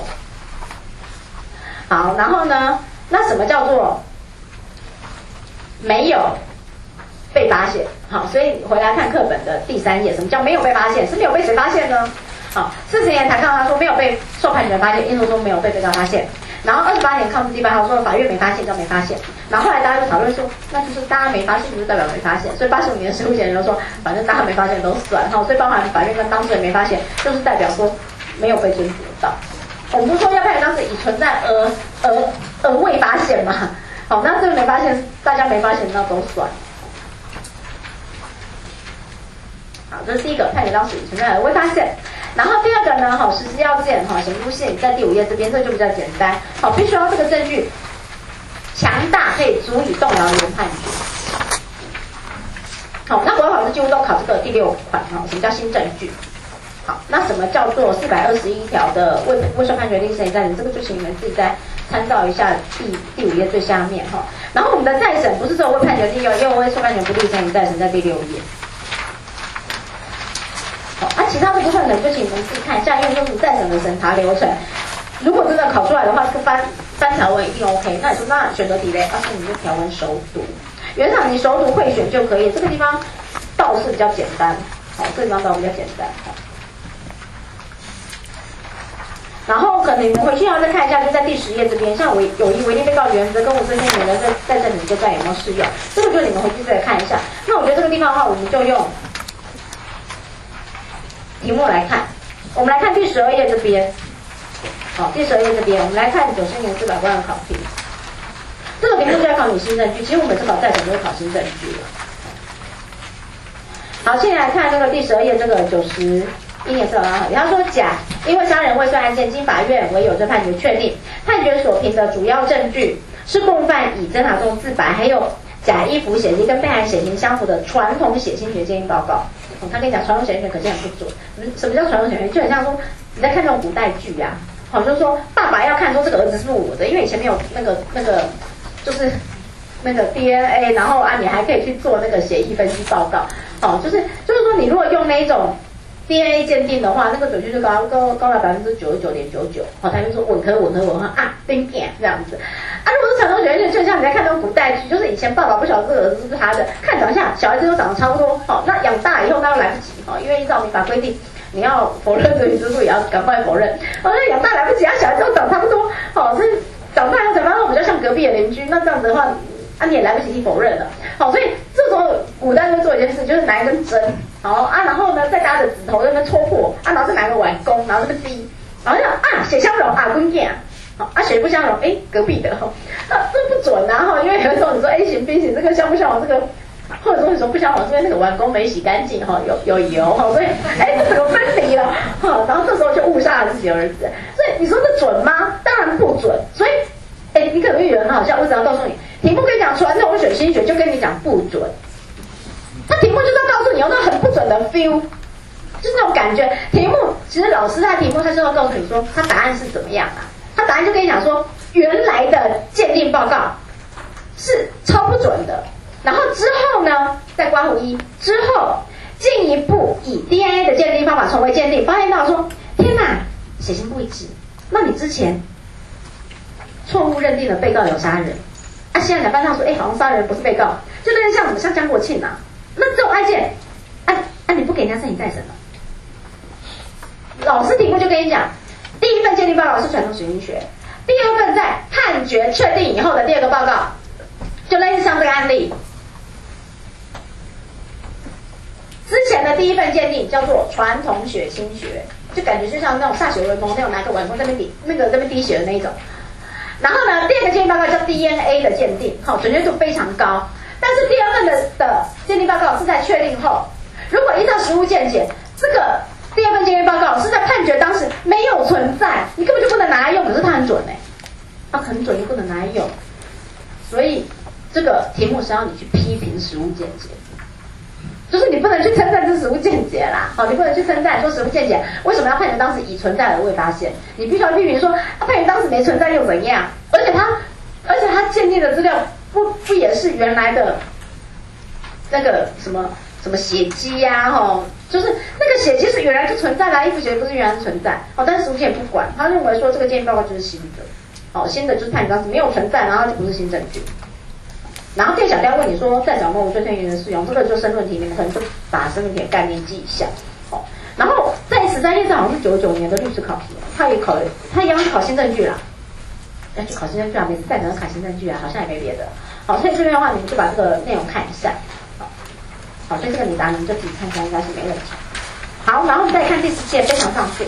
好，然后呢，那什么叫做没有被发现？好，所以回来看课本的第三页，什么叫没有被发现？是没有被谁发现呢？好，四十年才看到他说没有被受判决发现，因为说没有被被告发现。然后二十八年抗字第八号说法院没发现叫没发现。然后后来大家就讨论说，那就是大家没发现，就是代表没发现。所以八十五年的实务检人就说，反正大家没发现都算。好，所以包含法院跟当事人没发现，就是代表说没有被侦查到。我们不是说要判决当时已存在而而而未发现嘛？好，那这个没发现，大家没发现那都算。好，这是第一个判决当时已存在而未发现。然后第二个呢，好，实施要件，哈，显著性在第五页这边，这个就比较简单，好，必须要这个证据强大，可以足以动摇原判决。好，那国考试几乎都考这个第六款，哈，什么叫新证据？好，那什么叫做四百二十一条的未未受判决令申请再审？这个就请你们自己再参照一下第第五页最下面哈。然后我们的再审不是只有未判决令，也有未受判决不利申请再审，在第六页。好，啊，其他的部分呢，就请你们自己看一下，因为就是再审的审查流程。如果真的考出来的话，这个翻翻条文一定 OK。那你说那选择题嘞？而且你就条文熟读，原厂你熟读会选就可以。这个地方倒是比较简单，好，这个地方倒比较简单。好，然后可能你们回去要再看一下，就在第十页这边，像违有意违定被告原则跟无证件原则在在这里阶段有没有适用？这个就你们回去再看一下。那我觉得这个地方的话，我们就用题目来看。我们来看第十二页这边，好，第十二页这边，我们来看九十年司法官的考题。这个题目就要考你新证据，其实我们每次考再审都会考新证据了。好，现在来看这个第十二页这个九十。一年司法官考题，他说甲因为杀人未遂案件经法院为有罪判决确定，判决所凭的主要证据是共犯以侦查中自白，还有甲衣服血迹跟被害人血型相符的传统血清学鉴定报告。哦，他跟你讲传统血清学可见很不准。什么叫传统血清学？就很像说你在看那种古代剧啊，好，就是说爸爸要看说这个儿子是不是我的，因为以前没有那个那个就是那个 D N A， 然后啊，你还可以去做那个血液分析报告，哦，就是就是说，你如果用那一种 D N A 鉴定的话，那个准确率高高高达百分之九十九点九九，好，他就说吻合吻合吻合啊，丁点这样子。啊，如果是传统血液就像你在看那种古代剧，就是以前爸爸不晓得这个是不是他的，看长相，小孩子都长得差不多，好，那养大以后那又来不及，哈，因为依照民法规定，你要否认这个之父也要赶快否认，哦，那养大来不及，啊，小孩子都长差不多，好，所以长大要怎么样？比较像隔壁的邻居，那这样子的话，啊，你也来不及否认了，好，所以这时候古代会做一件事，就是拿一根针，好啊，然后呢再搭着指头在那边戳破，啊，然后再拿个碗弓，然后这个滴，然后就啊血相容啊，滚点。好啊，血不相容，哎，隔壁的哈，那、啊、这不准啊哈，因为有的时候你说 A 型 B 型这个相不相容，这个或者说你说不相容，是因为那个碗弓没洗干净哈，有有油哈，所以哎这个分离了哈，然后这时候就误杀了自己的儿子，所以你说这准吗？当然不准，所以哎你可能会觉得很好笑，我只要告诉你，题目跟你讲传统血心学就跟你讲不准，他题目就是要告诉你有那种很不准的 feel。就是那种感觉，题目其实老师他题目他就要告诉你说他答案是怎么样啊？他答案就跟你讲说原来的鉴定报告是超不准的，然后之后呢，在刮胡一之后进一步以 D N A 的鉴定方法重为鉴定，发现到说天哪，血型不一致，那你之前错误认定了被告有杀人，啊，现在才发现说，哎，好像杀人不是被告，就类似像什么像江国庆啊，那这种案件，啊啊你不给人家申请再审了。老师题目就跟你讲，第一份鉴定报告是传统血型学，第二份在判决确定以后的第二个报告，就类似像这个案例。之前的第一份鉴定叫做传统血型学，就感觉就像那种歃血为盟那种拿个碗弓在那边滴那个在那边滴血的那一种。然后呢，第二个鉴定报告叫 D N A 的鉴定，好，准确度非常高。但是第二份的的鉴定报告是在确定后，如果依照实务见解，这个第二份鉴定报告是在判决当时没有存在，你根本就不能拿来用，可是它很准哎、欸，它很准，你不能拿来用，所以这个题目是要你去批评实务见解，就是你不能去称赞这实务见解啦，好，你不能去称赞说实务见解为什么要判决当时已存在而未发现，你必须要批评说、啊、判决当时没存在又怎样，而且他而且他鉴定的资料不不也是原来的那个什么什么血迹呀、啊，哈，就是那个血迹是原来就存在啦，衣服血不是原来存在，哦，但是实务见不管，他认为说这个鉴定报告就是新的，哦，新的就是判决当时没有存在，然后就不是新证据。然后第二小条问你说在找某无罪推原的适用，这个就申论题，你们可能就把申论题的概念记一下，哦。然后在十三页上好像是九九年的律师考题，他也考，他一样考新证据啦，要去考新证据啊，每次再可能考新证据啊，好像也没别的。好，所以这边的话，你们就把这个内容看一下。好，所以这个你答你们就自己看一下，应该是没问题。好，然后我们再看第十届非常上诉。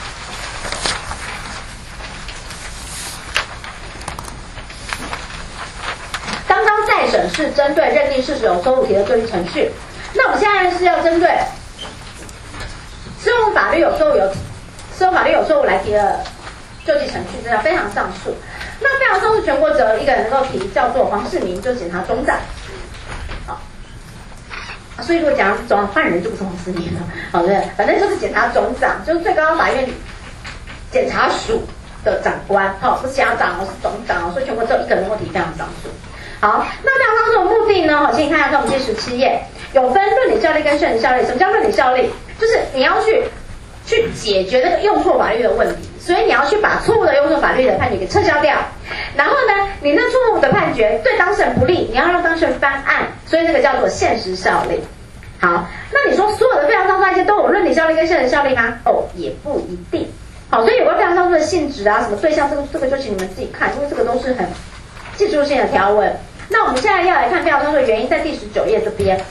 刚刚再审是针对认定事实有错误题的罪律程序，那我们现在是要针对适用法律有错误有适用法律有错误来提的救济程序，这叫非常上诉。那非常上诉全国只有一个人能够提，叫做黄世明，就是检察总长。好。所以如果讲总换人就不是黄世明了，好的，反正就是检察总长，就是最高法院检察署的长官，好，不是家长哦，是总长哦，所以全国只有一个人能够提非常上诉。好，那非常上诉的目的呢？好，请你看一下我们第十七页，有分论理效力跟证理效力。什么叫论理效力？就是你要去去解决这个用错法律的问题，所以你要去把错误的用错法律的判决给撤销掉。然后呢，你那错误的判决对当事人不利，你要让当事人翻案，所以这个叫做现实效力。好，那你说所有的非常上诉案件都有论理效力跟现实效力吗？哦，也不一定。好，所以有关非常上诉的性质啊，什么对象，这个这个就请你们自己看，因为这个都是很技术性的条文。那我们现在要来看非常上诉的原因，在第十九页这边。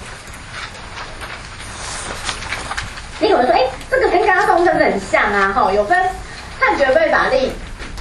你可能说，哎，这个跟刚刚动真的很像啊，哈，有分判决被法令，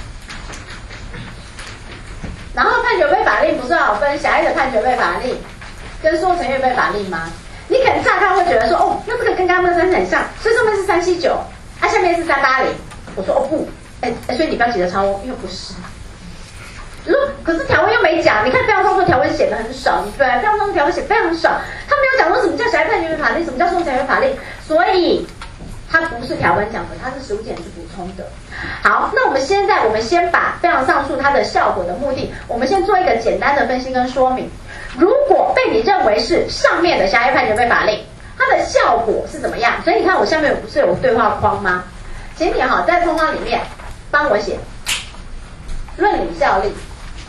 然后判决被法令不是要有分狭义的判决被法令跟说成员被法令吗？你可能乍看会觉得说，哦，那这个跟刚刚那三很像，所以上面是三七九，啊，下面是三八零。我说，哦不，哎，所以你不要急着抄哦，因为不是。你说，可是条文又没讲，你看非常上诉条文写的很少，对，非常上诉条文写非常少，他没有讲说什么叫狭义判决被法令，什么叫说成员法令，所以它不是条文讲的，它是实务见解去补充的。好，那我们现在我们先把非常上诉它的效果的目的，我们先做一个简单的分析跟说明。如果被你认为是上面的狭义判决被法令，它的效果是怎么样？所以你看我下面不是有对话框吗？请你哈在通框里面帮我写论理效力，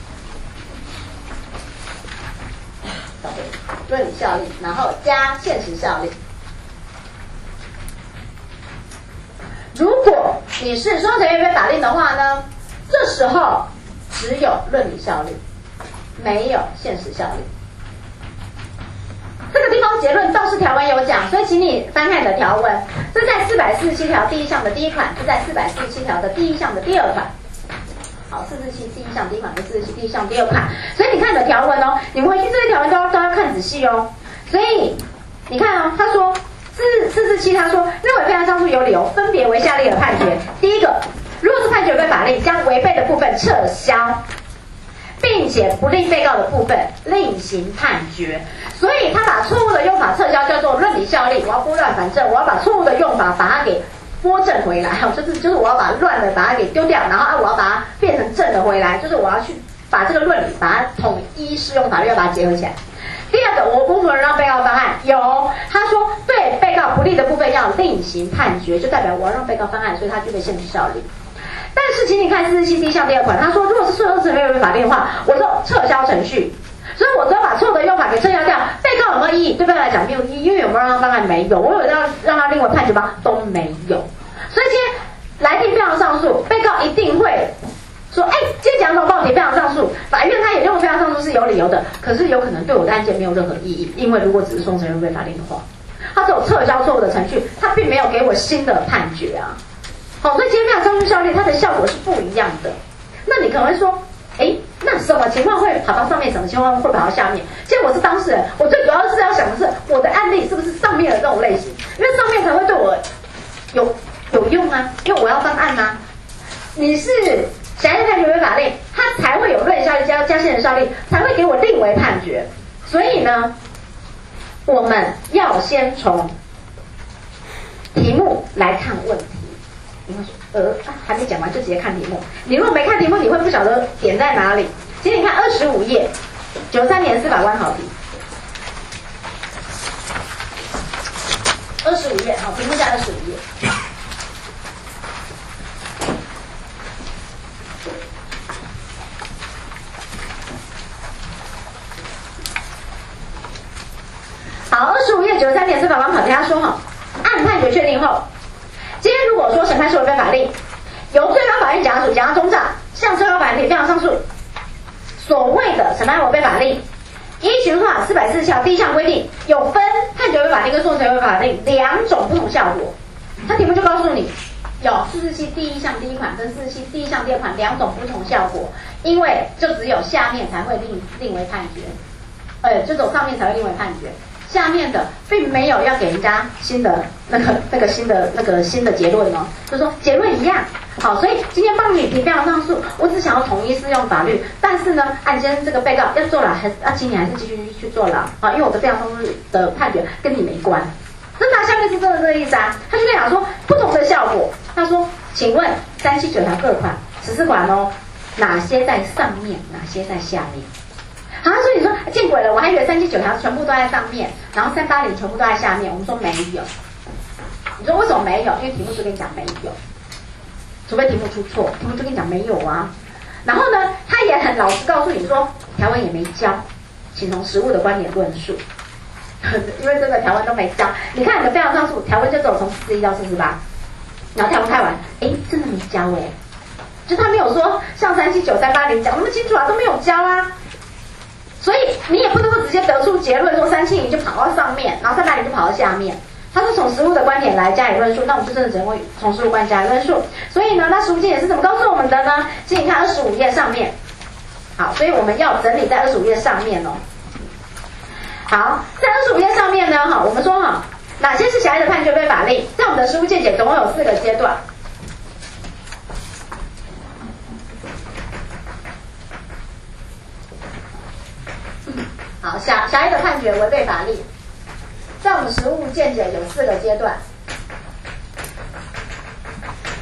论理效力，然后加现实效力。如果你是双层约约法令的话呢，这时候只有论理效力，没有现实效力。这个地方结论倒是条文有讲，所以请你翻看你的条文，这在四百四十七条第一项的第一款，是在四百四十七条的第一项的第二款。好，四四七第一项第一款跟四四七第一项第二款，所以你看你的条文哦，你们回去这些条文都要都要看仔细哦。所以你看哦，他说四四四七，他说认为非常上诉有理由，分别为下列的判决。第一个，如果是判决被法令，将违背的部分撤销，并且不利被告的部分另行判决。所以他把错误的用法撤销，叫做论理效力。我要拨乱反正，我要把错误的用法把它给拨正回来，就是就是我要把乱的把它给丢掉，然后啊我要把它变成正的回来，就是我要去把这个论理把它统一适用法律，要把它结合起来。第二个，我不否认让被告翻案，有他说对被告不利的部分要另行判决，就代表我要让被告翻案，所以他具备现实效力。但是请你看四十七第一项第二款，他说如果是顺二次没有法令的话，我就撤销程序。所以我只要把错误的用法给撤销掉，被告有没有意义？对被告来讲没有意义，因为有没有让他翻案？没有。我有让让他另外判决吗？都没有。所以今天来庭非常上诉，被告一定会说，哎，今天讲什么报题非常上诉，法院他也认为非常上诉是有理由的，可是有可能对我的案件没有任何意义，因为如果只是双层约约法令的话，他只有撤销错误的程序，他并没有给我新的判决啊。好，所以今天非常上诉效力它的效果是不一样的。那你可能会说，哎，那什么情况会跑到上面，什么情况会跑到下面？其实我是当事人，我最主要是要想的是我的案例是不是上面的这种类型，因为上面才会对我有有用啊，因为我要翻案啊。你是狭义判决为法令，它才会有论理效力加加现实效力，才会给我另为判决。所以呢，我们要先从题目来看问题。你会说，呃，还没讲完就直接看题目。你如果没看题目，你会不晓得点在哪里。请你看二十五页，九三年司法官考题。二十五页，好，题目在二十五页。好，二十五页九三年司法官考题，他说哈，案判决确定后。今天如果说审判是违背法令，由最高法院检察署、检察总长向最高法院提非常上诉。所谓的审判违背法令，依刑法四百四十条第一项规定，有分判决违法令跟诉讼违背法令两种不同效果。它题目就告诉你，有四四七第一项第一款跟四四七第一项第二款两种不同效果，因为就只有下面才会另另为判决，呃，就只有上面才会另为判决。下面的并没有要给人家新的那个那个新的那个新的结论哦，就是说结论一样。好，所以今天帮你提非常上诉，我只想要统一适用法律，但是呢，按今天这个被告要坐牢，还是要请你还是继续去坐牢啊？因为我的非常上诉的判决跟你没关。那他下面是真的这个意思啊？他就跟你讲说不同的效果。他说，请问三七九条各款十四款哦，哪些在上面，哪些在下面？好，所以你说见鬼了，我还以为三七九条全部都在上面，然后三八零全部都在下面。我们说没有，你说为什么没有？因为题目就跟你讲没有，除非题目出错，题目就跟你讲没有啊。然后呢，他也很老实告诉你说，条文也没教，请从实务的观点论述。因为这个条文都没教，你看你的非常上诉条文就只有从四十一到四十八，然后条文看完，哎，真的没教哎、欸，就他没有说像三七九、三八零讲那么清楚啊，都没有教啊。所以你也不能够直接得出结论说三七零就跑到上面，然后三八零就跑到下面。他是从实务的观点来加以论述，那我们就真的只能够从实务观点加以论述。所以呢，那实务见解是怎么告诉我们的呢？请你看二十五页上面。好，所以我们要整理在二十五页上面哦。好，在二十五页上面呢，哈，我们说哈，哪些是狭义的判决被法令？在我们的实务见解总共有四个阶段。好，狭狭义的判决违背法令，在我们实务见解有四个阶段。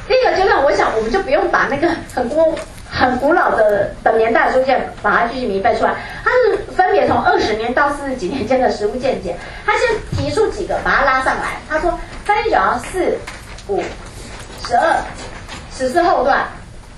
第一个阶段，我想我们就不用把那个很古很古老的的年代的书件把它具体明背出来，它是分别从二十年到四十几年间的实务见解，他先提出几个，把它拉上来。他说三一九要四五十二十四后段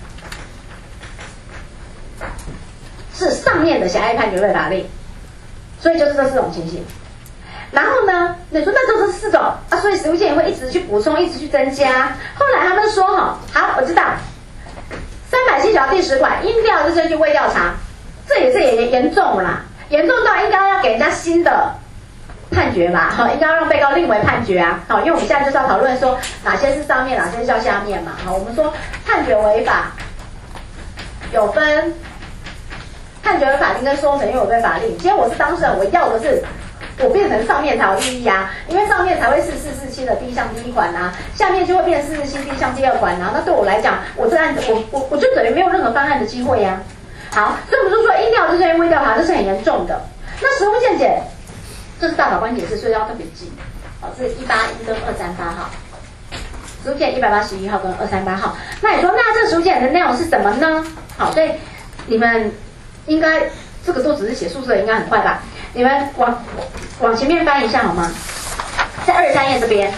是上面的狭义判决被法令，所以就是这四种情形。然后呢，你说那这是四种啊，所以实务见解会一直去补充，一直去增加。后来他们说哈，好，我知道，三百七十条第十款，应调之证据未调查，这也是也严重啦，严重到应该要给人家新的判决吧，好，应该要让被告另为判决啊，好，因为我们现在就是要讨论说哪些是上面，哪些是叫下面嘛，好，我们说判决违法有分判决违法令跟诉讼程序违背法令，今天我是当事人，我要的是。我变成上面才有意义啊，因为上面才会是四四七的第一项第一款啊，下面就会变四四七第一项第二款啊。那对我来讲，我这案子我我我就等于没有任何翻案的机会呀、啊。好，所以我们就说应调之证未调查，这是很严重的。那实务见解，这是大法官解释，所以要特别记。好，这是一八一跟二三八号，实务见一百八十一号跟二三八号。那你说，那这个实务见解的内容是什么呢？好，所以你们应该这个都只是写宿舍，应该很快吧？你们往往前面翻一下好吗？在二十三页这边，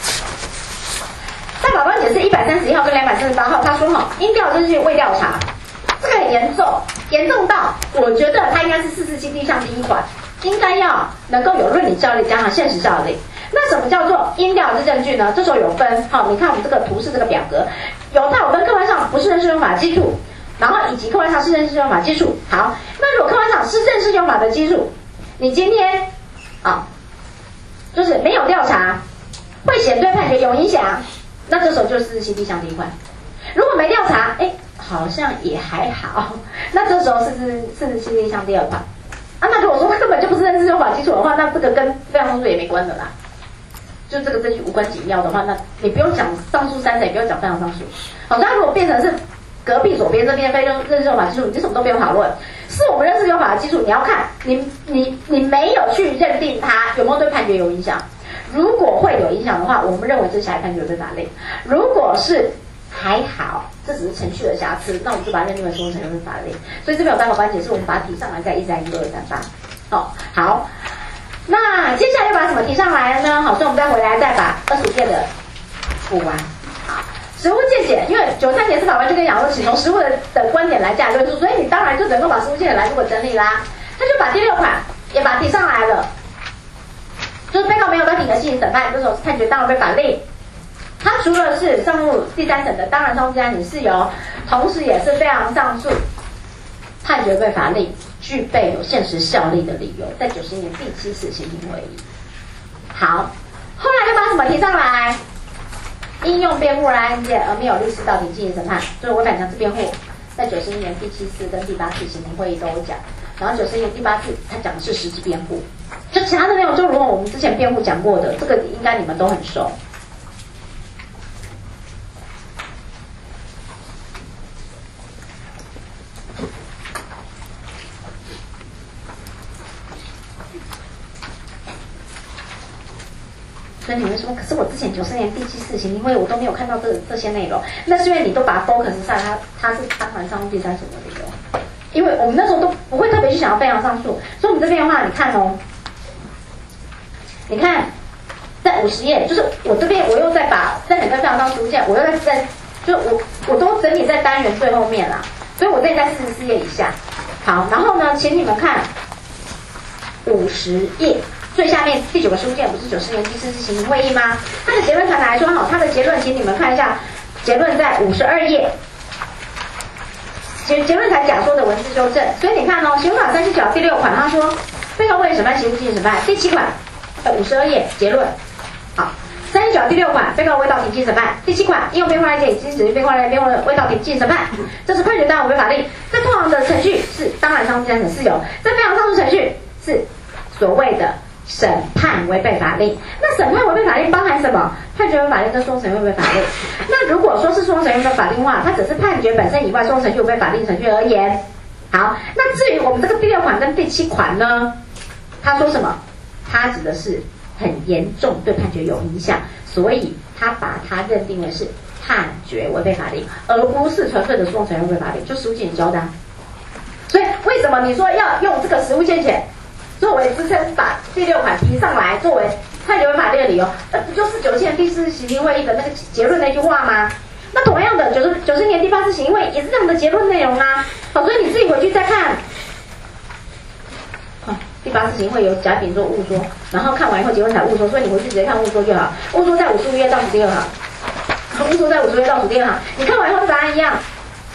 大法官解释一百三十一号跟两百四十八号，他说哈，应调证据未调查，这个很严重，严重到我觉得它应该是四四七第一项第一款，应该要能够有论理效力加上现实效力。那什么叫做应调之证据呢？这时候有分，好，你看我们这个图示这个表格，有它有分客观上不是人适用法基础，然后以及客观上是人适用法基础。好，那如果客观上是人适用法的基础，你今天啊，就是没有调查，会显对判决有影响，那这时候就是四十七第一项第一款。如果没调查，哎，好像也还好，那这时候是四十七第一项第二款。啊，那如果说它根本就不是人事用法基础的话，那这个跟非常上诉也没关的啦。就这个证据无关紧要的话，那你不用讲上诉三审，也不用讲非常上诉。好，那如果变成是隔壁左边这边非认识用法基础，你什么都不用讨论。是我们认识用法的基础，你要看你你你没有去认定它有没有对判决有影响。如果会有影响的话，我们认为这狭义判决违背法令；如果是还好，这只是程序的瑕疵，那我们就把它认定为诉讼程序违背法令。所以这边有大法官解释，我们把它提上来，在一三一二三八。哦，好。那接下来又把什么提上来了呢？好，所以我们再回来再把二十五页的补完。好。实务见解，因为九三年司法官就跟讲说，请从实务的的观点来加以论述，所以你当然就能够把实务见解来做个整理啦。他就把第六款也把它提上来了，就是被告没有在庭的进行审判，这时候判决当然违背法令。他除了是上诉第三审的当然上诉第三审事由，同时也是非常上诉判决违背法令，具备有现实效力的理由，在九十年第七次刑庭会议。好，后来又把什么提上来？应用辩护来案件而没有律师到庭进行审判，所以我反强制辩护，在九十一年第七次跟第八次刑庭会议都有讲。然后九十一年第八次他讲的是实质辩护，就其他的内容就如果我们之前辩护讲过的，这个应该你们都很熟。所以你会说，可是我之前九十年第七次刑庭会我都没有看到这这些内容，那是因为你都把它 focus 在它它是当然上诉第三审的理由，因为我们那时候都不会特别去想要非常上诉，所以我们这边的话，你看哦，你看在五十页，就是我这边我又再把三审跟非常上诉件，我又再在就我我都整理在单元最后面啦，所以我这里在四十四页以下。好，然后呢，请你们看五十页。最下面第九个事件不是九十年第四次刑庭会议吗？它的结论谈来说好，它的结论请你们看一下，结论在五十二页。结结论才假说的文字修正，所以你看哦，刑法三十九条第六款，他说被告为审判期间进行审判，第七款，呃五十二页结论，好，三十九条第六款，被告未到庭进行审判，第七款，应用辩护案件已经指定辩护案件辩护人未到庭进行审判，这是判决当然违背法令。在通常的程序是当然上诉第三审事由，在非常上诉程序是所谓的审判违背法令。那审判违背法令包含什么？判决违背法令跟诉讼程序违背法令。那如果说是诉讼程序违背法令的话，它只是判决本身以外，诉讼程序违背法令程序而言。好，那至于我们这个第六款跟第七款呢，他说什么？他指的是很严重，对判决有影响，所以他把它认定为是判决违背法令，而不是纯粹的诉讼成员违背法令，就实务见解教的。所以为什么你说要用这个实务见解作为支撑，把第六款提上来作为判决违法令的理由？那不就是九七年第四次行刑会议的那个结论那句话吗？那同样的，九十九十年第八次行刑会也是这样的结论内容啊。好，所以你自己回去再看。哦，第八次行刑会有甲丙做误说，然后看完以后结论才误说，所以你回去直接看误说就好。误说在五十五页倒数第二行，误说在五十五页倒数第二行，你看完以后答案一样。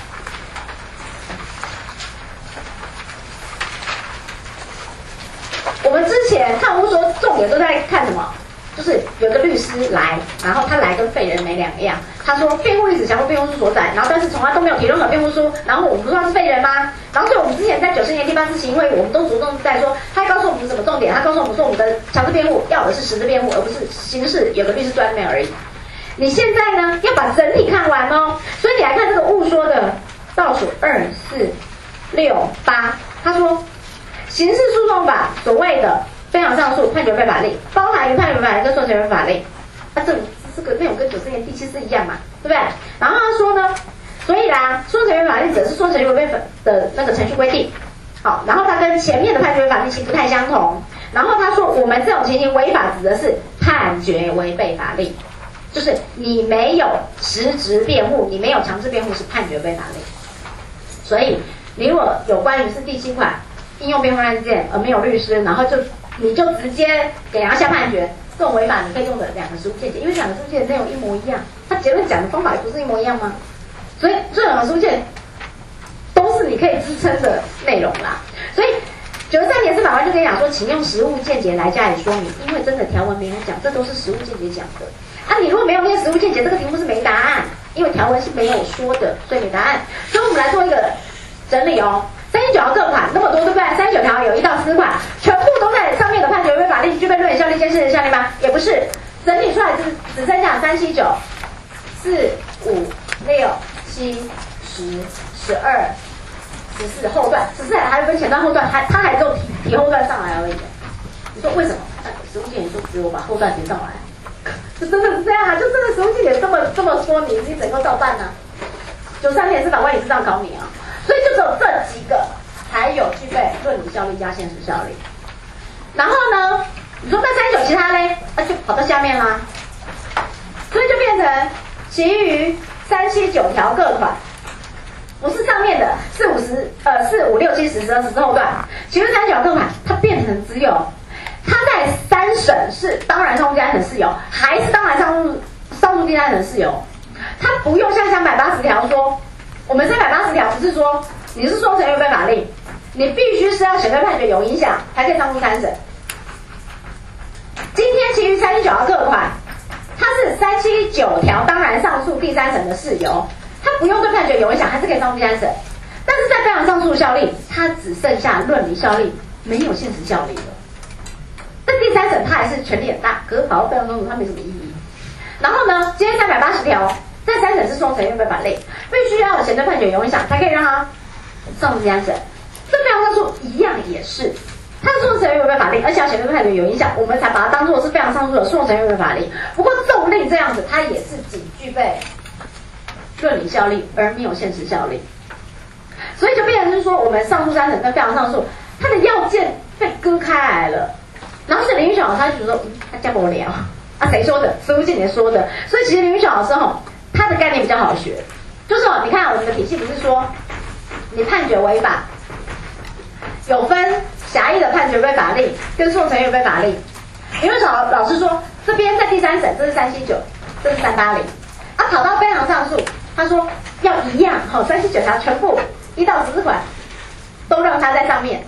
我们之前看误说重点都在看什么？就是有个律师来，然后他来跟废人没两样。他说辩护律师强迫辩护书所载，然后但是从来都没有提任何辩护书，然后我们不知道是废人吗？然后所以我们之前在九十年第八次行刑会，我们都着重在说，他告诉我们什么重点？他告诉我们说，我们的强制辩护要的是实质辩护，而不是刑事有个律师坐在那边而已。你现在呢要把整体看完哦，所以你来看这个误说的倒数二四六八，他说刑事诉讼法所谓的非常上诉判决违法令，包含于判决违法令跟诉讼成员违法令，啊，这这个内容跟九四年第七次一样嘛，对不对？然后他说呢，所以啦，诉讼成员违法令只是诉讼成员违法的那个程序规定，好，然后它跟前面的判决违法令其实不太相同。然后他说，我们这种情形违法指的是判决违背法令，就是你没有实质辩护，你没有强制辩护是判决违背法令。所以你如果有关于是第七款应用辩护案件而没有律师，然后就你就直接给人家下判决，这种违法你可以用的两个实务见解，因为两个实务见解内容一模一样，他结论讲的方法不是一模一样吗？所以这两个实务见解都是你可以支撑的内容啦。所以九十三年司法官就跟你讲说，请用实务见解来加以说明，因为真的条文没有讲，这都是实务见解讲的。啊，你如果没有念实务见解，这个题目是没答案，因为条文是没有说的，所以没答案。所以我们来做一个整理哦。三十九条各款那么多，对不对？三十九条有一到四款，全部都在上面的判决违法令具备论理效力、监视的效力吗？也不是，整理出来只只剩下三七九、四五六七十十二十四后段，十四还分前段后段，还他还只有提提后段上来而已。你说为什么？实务见解就只有把后段提上来，就真的是这样啊？就真的实务见解这么这么说，你你整个照办呢、啊？九三年司法官也是这样考你啊。所以就只有这几个才有具备论理效力加现实效力。然后呢，你说那三十九其他嘞，那、啊、就跑到下面啦。所以就变成其余三七九条各款，不是上面的四五十呃四五六七十十二十四后段，其余三十九条各款，它变成只有它在三审是当然上诉第三审事由，还是当然上诉上诉第三审事由，它不用像三百八十条说。我们三百八十条不是说你是诉讼成员违背法令，你必须是要审对判决有影响才可以上诉三审。今天其余三十九条各款，它是三七九条当然上诉第三审的事由，它不用对判决有影响，还是可以上诉第三审。但是在非常上诉效力，它只剩下论理效力，没有现实效力了。但第三审它还是权力很大，可是跑到非常上诉它没什么意义。然后呢，今天三百八十条。在三审是诉讼成员违背法令，必须要有前对判决有影响，才可以让他上诉第三审。这非常上诉一样也是，他是诉讼成员违背法令，而且要前对判决有影响，我们才把它当作是非常上诉的诉讼成员违背法令。不过纵令这样子，它也是仅具备论理效力，而没有现实效力。所以就变成是说，我们上诉三审跟非常上诉，它的要件被割开来了。然后是林玉晓他就说，嗯，他加不了啊，谁说的？实务见解说的。所以其实林玉晓老师吼。它的概念比较好学，就是哦，你看我们的体系不是说，你判决违法，有分狭义的判决违法令跟诉讼成员违背法令。因为老老师说，这边在第三审，这是三七九，这是三八零，啊，跑到非常上诉，他说要一样，好、哦，三七九条全部一到十四款都让它在上面，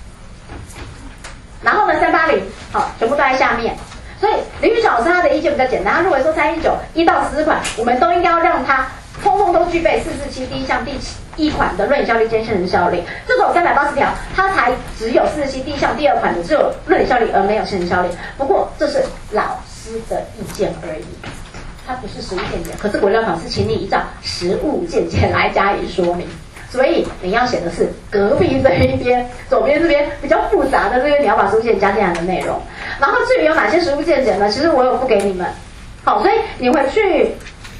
然后呢，三八零，好，全部都在下面。所以林玉晓老师他的意见比较简单，他认为说三一九一到十四款，我们都应该要让它通通都具备四四七第一项第一款的论理效力兼现实效力。这种三百八十条，它才只有四四七第一项第二款的只有论理效力而没有现实效力。不过这是老师的意见而已，它不是实务见解。可是国教考试请你依照实务见解来加以说明。 所以你要写的是隔壁这一边，左边这边比较复杂的这边你要把实务见解加进来的内容。然后至于有哪些实务见解呢？其实我有不给你们，好，所以你回去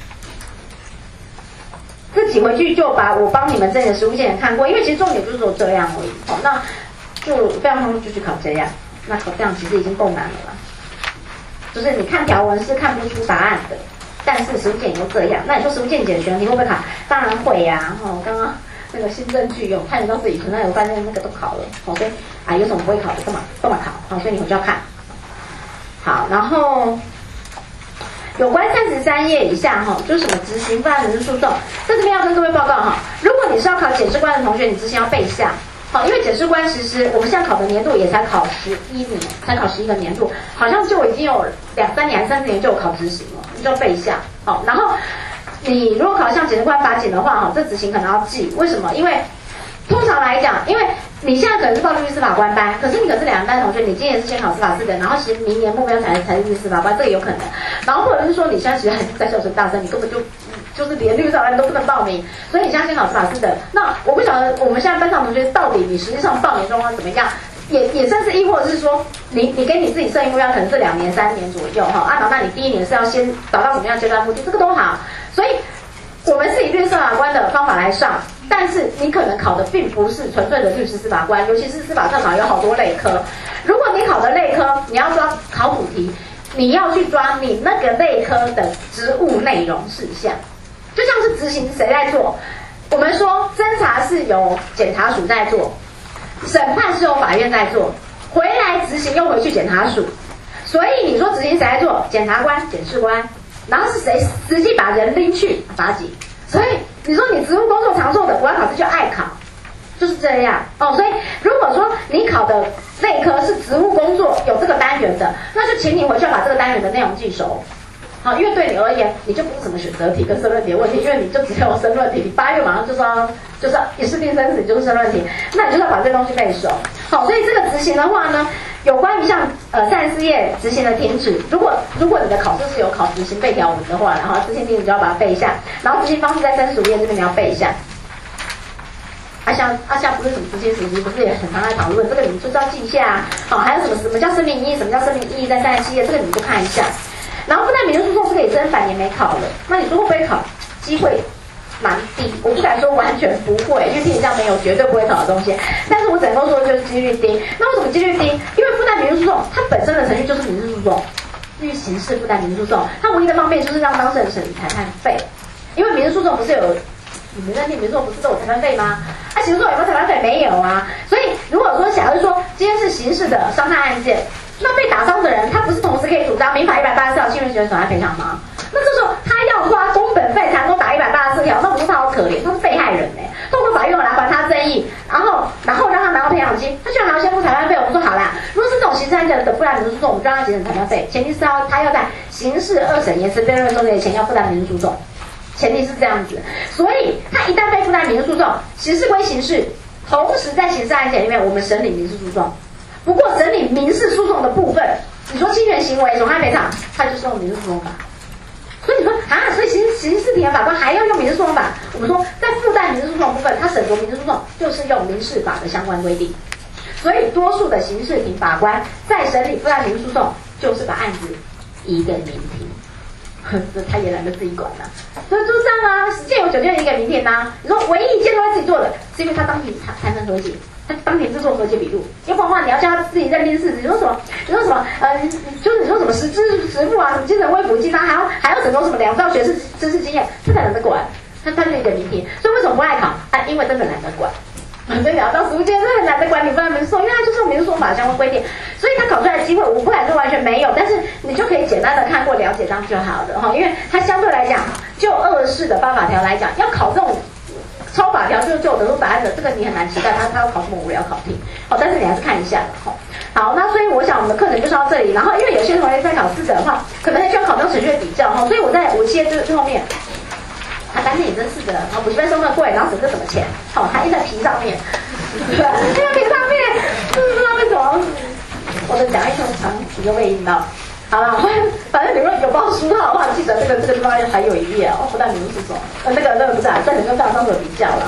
自己回去就把我帮你们这里的实务见解看过，因为其实重点就是说这样而已。好，那就非常通就去考这样，那考这样其实已经够难了啦。就是你看条文是看不出答案的，但是实务见解都这样。那你说实务见解的选题会不会考？当然会呀、啊。哦，刚刚那个新证据有看得到自己存在有发现那个都考了。好，所以啊有什么不会考的干嘛干嘛考？好，所以你回去要看。好，然后有关三十三页以下哈，就是什么执行犯民事诉讼，在这边要跟各位报告哈。如果你是要考检视官的同学，你之前要背下。好，因为检视官其实我们现在考的年度也才考十一年，才考十一个年度，好像就已经有两三年、还三四年就有考执行了，你就要背一下。好，然后你如果考像检视官法警的话，哈，这执行可能要记，为什么？因为通常来讲，因为你现在可能是报律师司法官班，可是你可是两个班同学，你今年是先考司法四的，然后其实明年目标才才是律师司法官，这个有可能。然后或者是说你现在其实还是在校生大生，你根本就就是连律师班都不能报名，所以你现在先考司法四的。那我不晓得我们现在班上同学到底你实际上报名状况怎么样，也也算是亦或者是说你你给你自己设定目标可能是两年三年左右哈，啊，那你第一年是要先找到什么样阶段目的，这个都好，所以我们是以律师司法官的方法来上。但是你可能考的并不是纯粹的律师司法官，尤其是司法特考有好多类科。如果你考的类科，你要抓考古题，你要去抓你那个类科的职务内容事项。就像是执行是谁在做？我们说侦查是由检察署在做，审判是由法院在做，回来执行又回去检察署。所以你说执行谁在做？检察官、检视官，然后是谁实际把人拎去法警？所以你说你职务工作常做的，国安考试就爱考，就是这样哦。所以如果说你考的类科是职务工作有这个单元的，那就请你回去要把这个单元的内容记熟。好，因为对你而言，你就不是什么选择题跟申论题的问题，因为你就只有申论题，你八月马上就是要就是要一试定生死，你就是申论题，那你就是要把这个东西背熟。好，所以这个执行的话呢，有关于像呃三十四页执行的停止，如果如果你的考试是有考执行背条文的话，然后执行停止就要把它背一下，然后执行方式在三十五页这边你要背一下。阿夏阿夏不是什么执行实习，不是也很常来讨论这个，你们就是要记一下啊。好，还有什么什么叫声明意义，什么叫声明意义，在三十七页这个你们就看一下。然后附带民事诉讼这个也真反年没考了，那你说会不会考？机会蛮低，我不敢说完全不会，因为天底下没有绝对不会考的东西。但是我只能够说就是几率低。那为什么几率低？因为附带民事诉讼它本身的程序就是民事诉讼，因为刑事附带民事诉讼，它唯一的方便就是让当事人审理裁判费。因为民事诉讼不是有，你们在念民事诉讼不是都有裁判费吗？啊，刑事诉讼有没有裁判费？没有啊。所以如果说假如说今天是刑事的伤害案件，那被打伤的人，他不是同时可以主张民法一百八十四条侵权行为损害赔偿吗？那这时候他要花工本费才能够打一百八十四条，那不是他好可怜，他是被害人哎、欸。透过法院来还他正义，然后然后让他拿到赔偿金，他居然还要先付裁判费。我们说好啦，如果是这种刑事案件的附带民事诉讼，我们就让他节省裁判费，前提是要他要在刑事二审言词辩论终结前要附带民事诉讼，前提是这样子。所以他一旦被附带民事诉讼，刑事归刑事，同时在刑事案件里面我们审理民事诉讼。不过审理民事诉讼的部分，你说侵权行为损害赔偿，它就是用民事诉讼法。所以你说啊，所以刑刑事庭的法官还要用民事诉讼法？我们说在附带民事诉讼部分，它审酌民事诉讼就是用民事法的相关规定。所以多数的刑事庭法官在审理附带民事诉讼，就是把案子移给民庭。这他也懒得自己管呐、啊，所以就是这样啊。实践有九件一个民庭呐，你说唯一一件都会自己做的，是因为他当庭才才能和解。他当庭制作和解笔录，要不然的话，你要叫他自己认定事实。你说什么？你说什么？呃，就是你说什么实支实付啊，什么精神慰抚金啊，还要还要整个什么两兆学士知识经验，这才懒得管。他他就一个谜题，所以为什么不爱考？啊，因为真的懒得管。所以聊到实务界，真的很懒得管你附带民事诉讼，因为它就是用民事诉讼法相关规定，所以他考出来的机会，我不敢说完全没有，但是你就可以简单的看过了解这样就好了哈。因为它相对来讲，就二试的八法条来讲，要考这种。超法条就就有得出答案的，这个你很难期待他他要考什么无聊考题，好，但是你还是看一下的哈。好，那所以我想我们的课程就到这里，然后因为有些同学在考试的话，可能还需要考这种程序的比较哈，所以我在我切最最后面，他单件也真是的，然后补习班收那么贵，然后省这什么钱？好，还印在皮上面，对吧？印在皮上面，不知道为什么我的讲义很长，皮就被印到。好了，反正你们有报书号的话，记得这个这个地方还有一页哦，附带民事诉讼，呃，那个那个不是啊，在整个大章的比较了。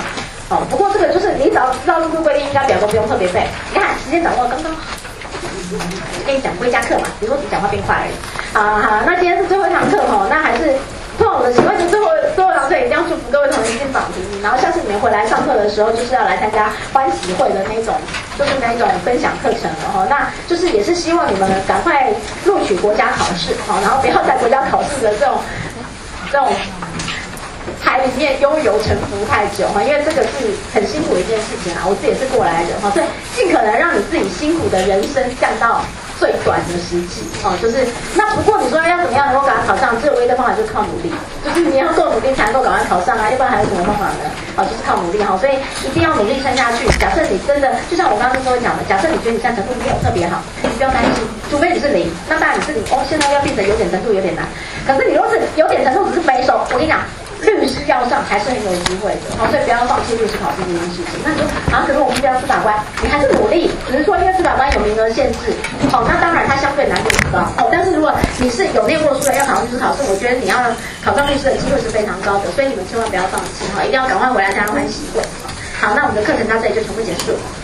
哦，不过这个就是你只要知道入库规定，应该表都不用特别背。你看时间掌握刚刚好。跟你讲不会加课嘛，比如说只讲话变快而已。好好，那今天是最后一堂课哈，那还是通常我的习惯，就最后最后一堂课一定要祝福各位同学进榜第一，然后下次你们回来上课的时候，就是要来参加欢喜会的那种，就是那种分享课程了哈。那就是也是希望你们赶快录取国家考试哈，然后不要在国家考试的这种这种海里面悠游沉浮太久哈，因为这个是很辛苦的一件事情啊，我自己也是过来人哈，所以尽可能让你自己辛苦的人生降到最短的时期哦，就是那不过你说要怎么样能够赶快考上，只有唯一的方法就是靠努力，就是你要够努力才能够赶快考上啊，要不然还有什么方法呢？哦，就是靠努力哈，所以一定要努力撑下去。假设你真的就像我刚刚跟各位讲的，假设你觉得你现在程度没有特别好，你不要担心，除非你是零，那当然你是零哦，现在要变成有点程度有点难。可是你如果是有点程度只是背手，我跟你讲。律师要上还是很有机会的，好，所以不要放弃律师考试这件事情。那你说啊，可是我目标司法官，你还是努力，只是说因为司法官有名额限制，哦，那当然它相对难度很高，哦，但是如果你是有念过书的要考律师考试，我觉得你要考上律师的机会是非常高的，所以你们千万不要放弃，哈，一定要赶快回来参加欢喜会。好，那我们的课程到这里就全部结束。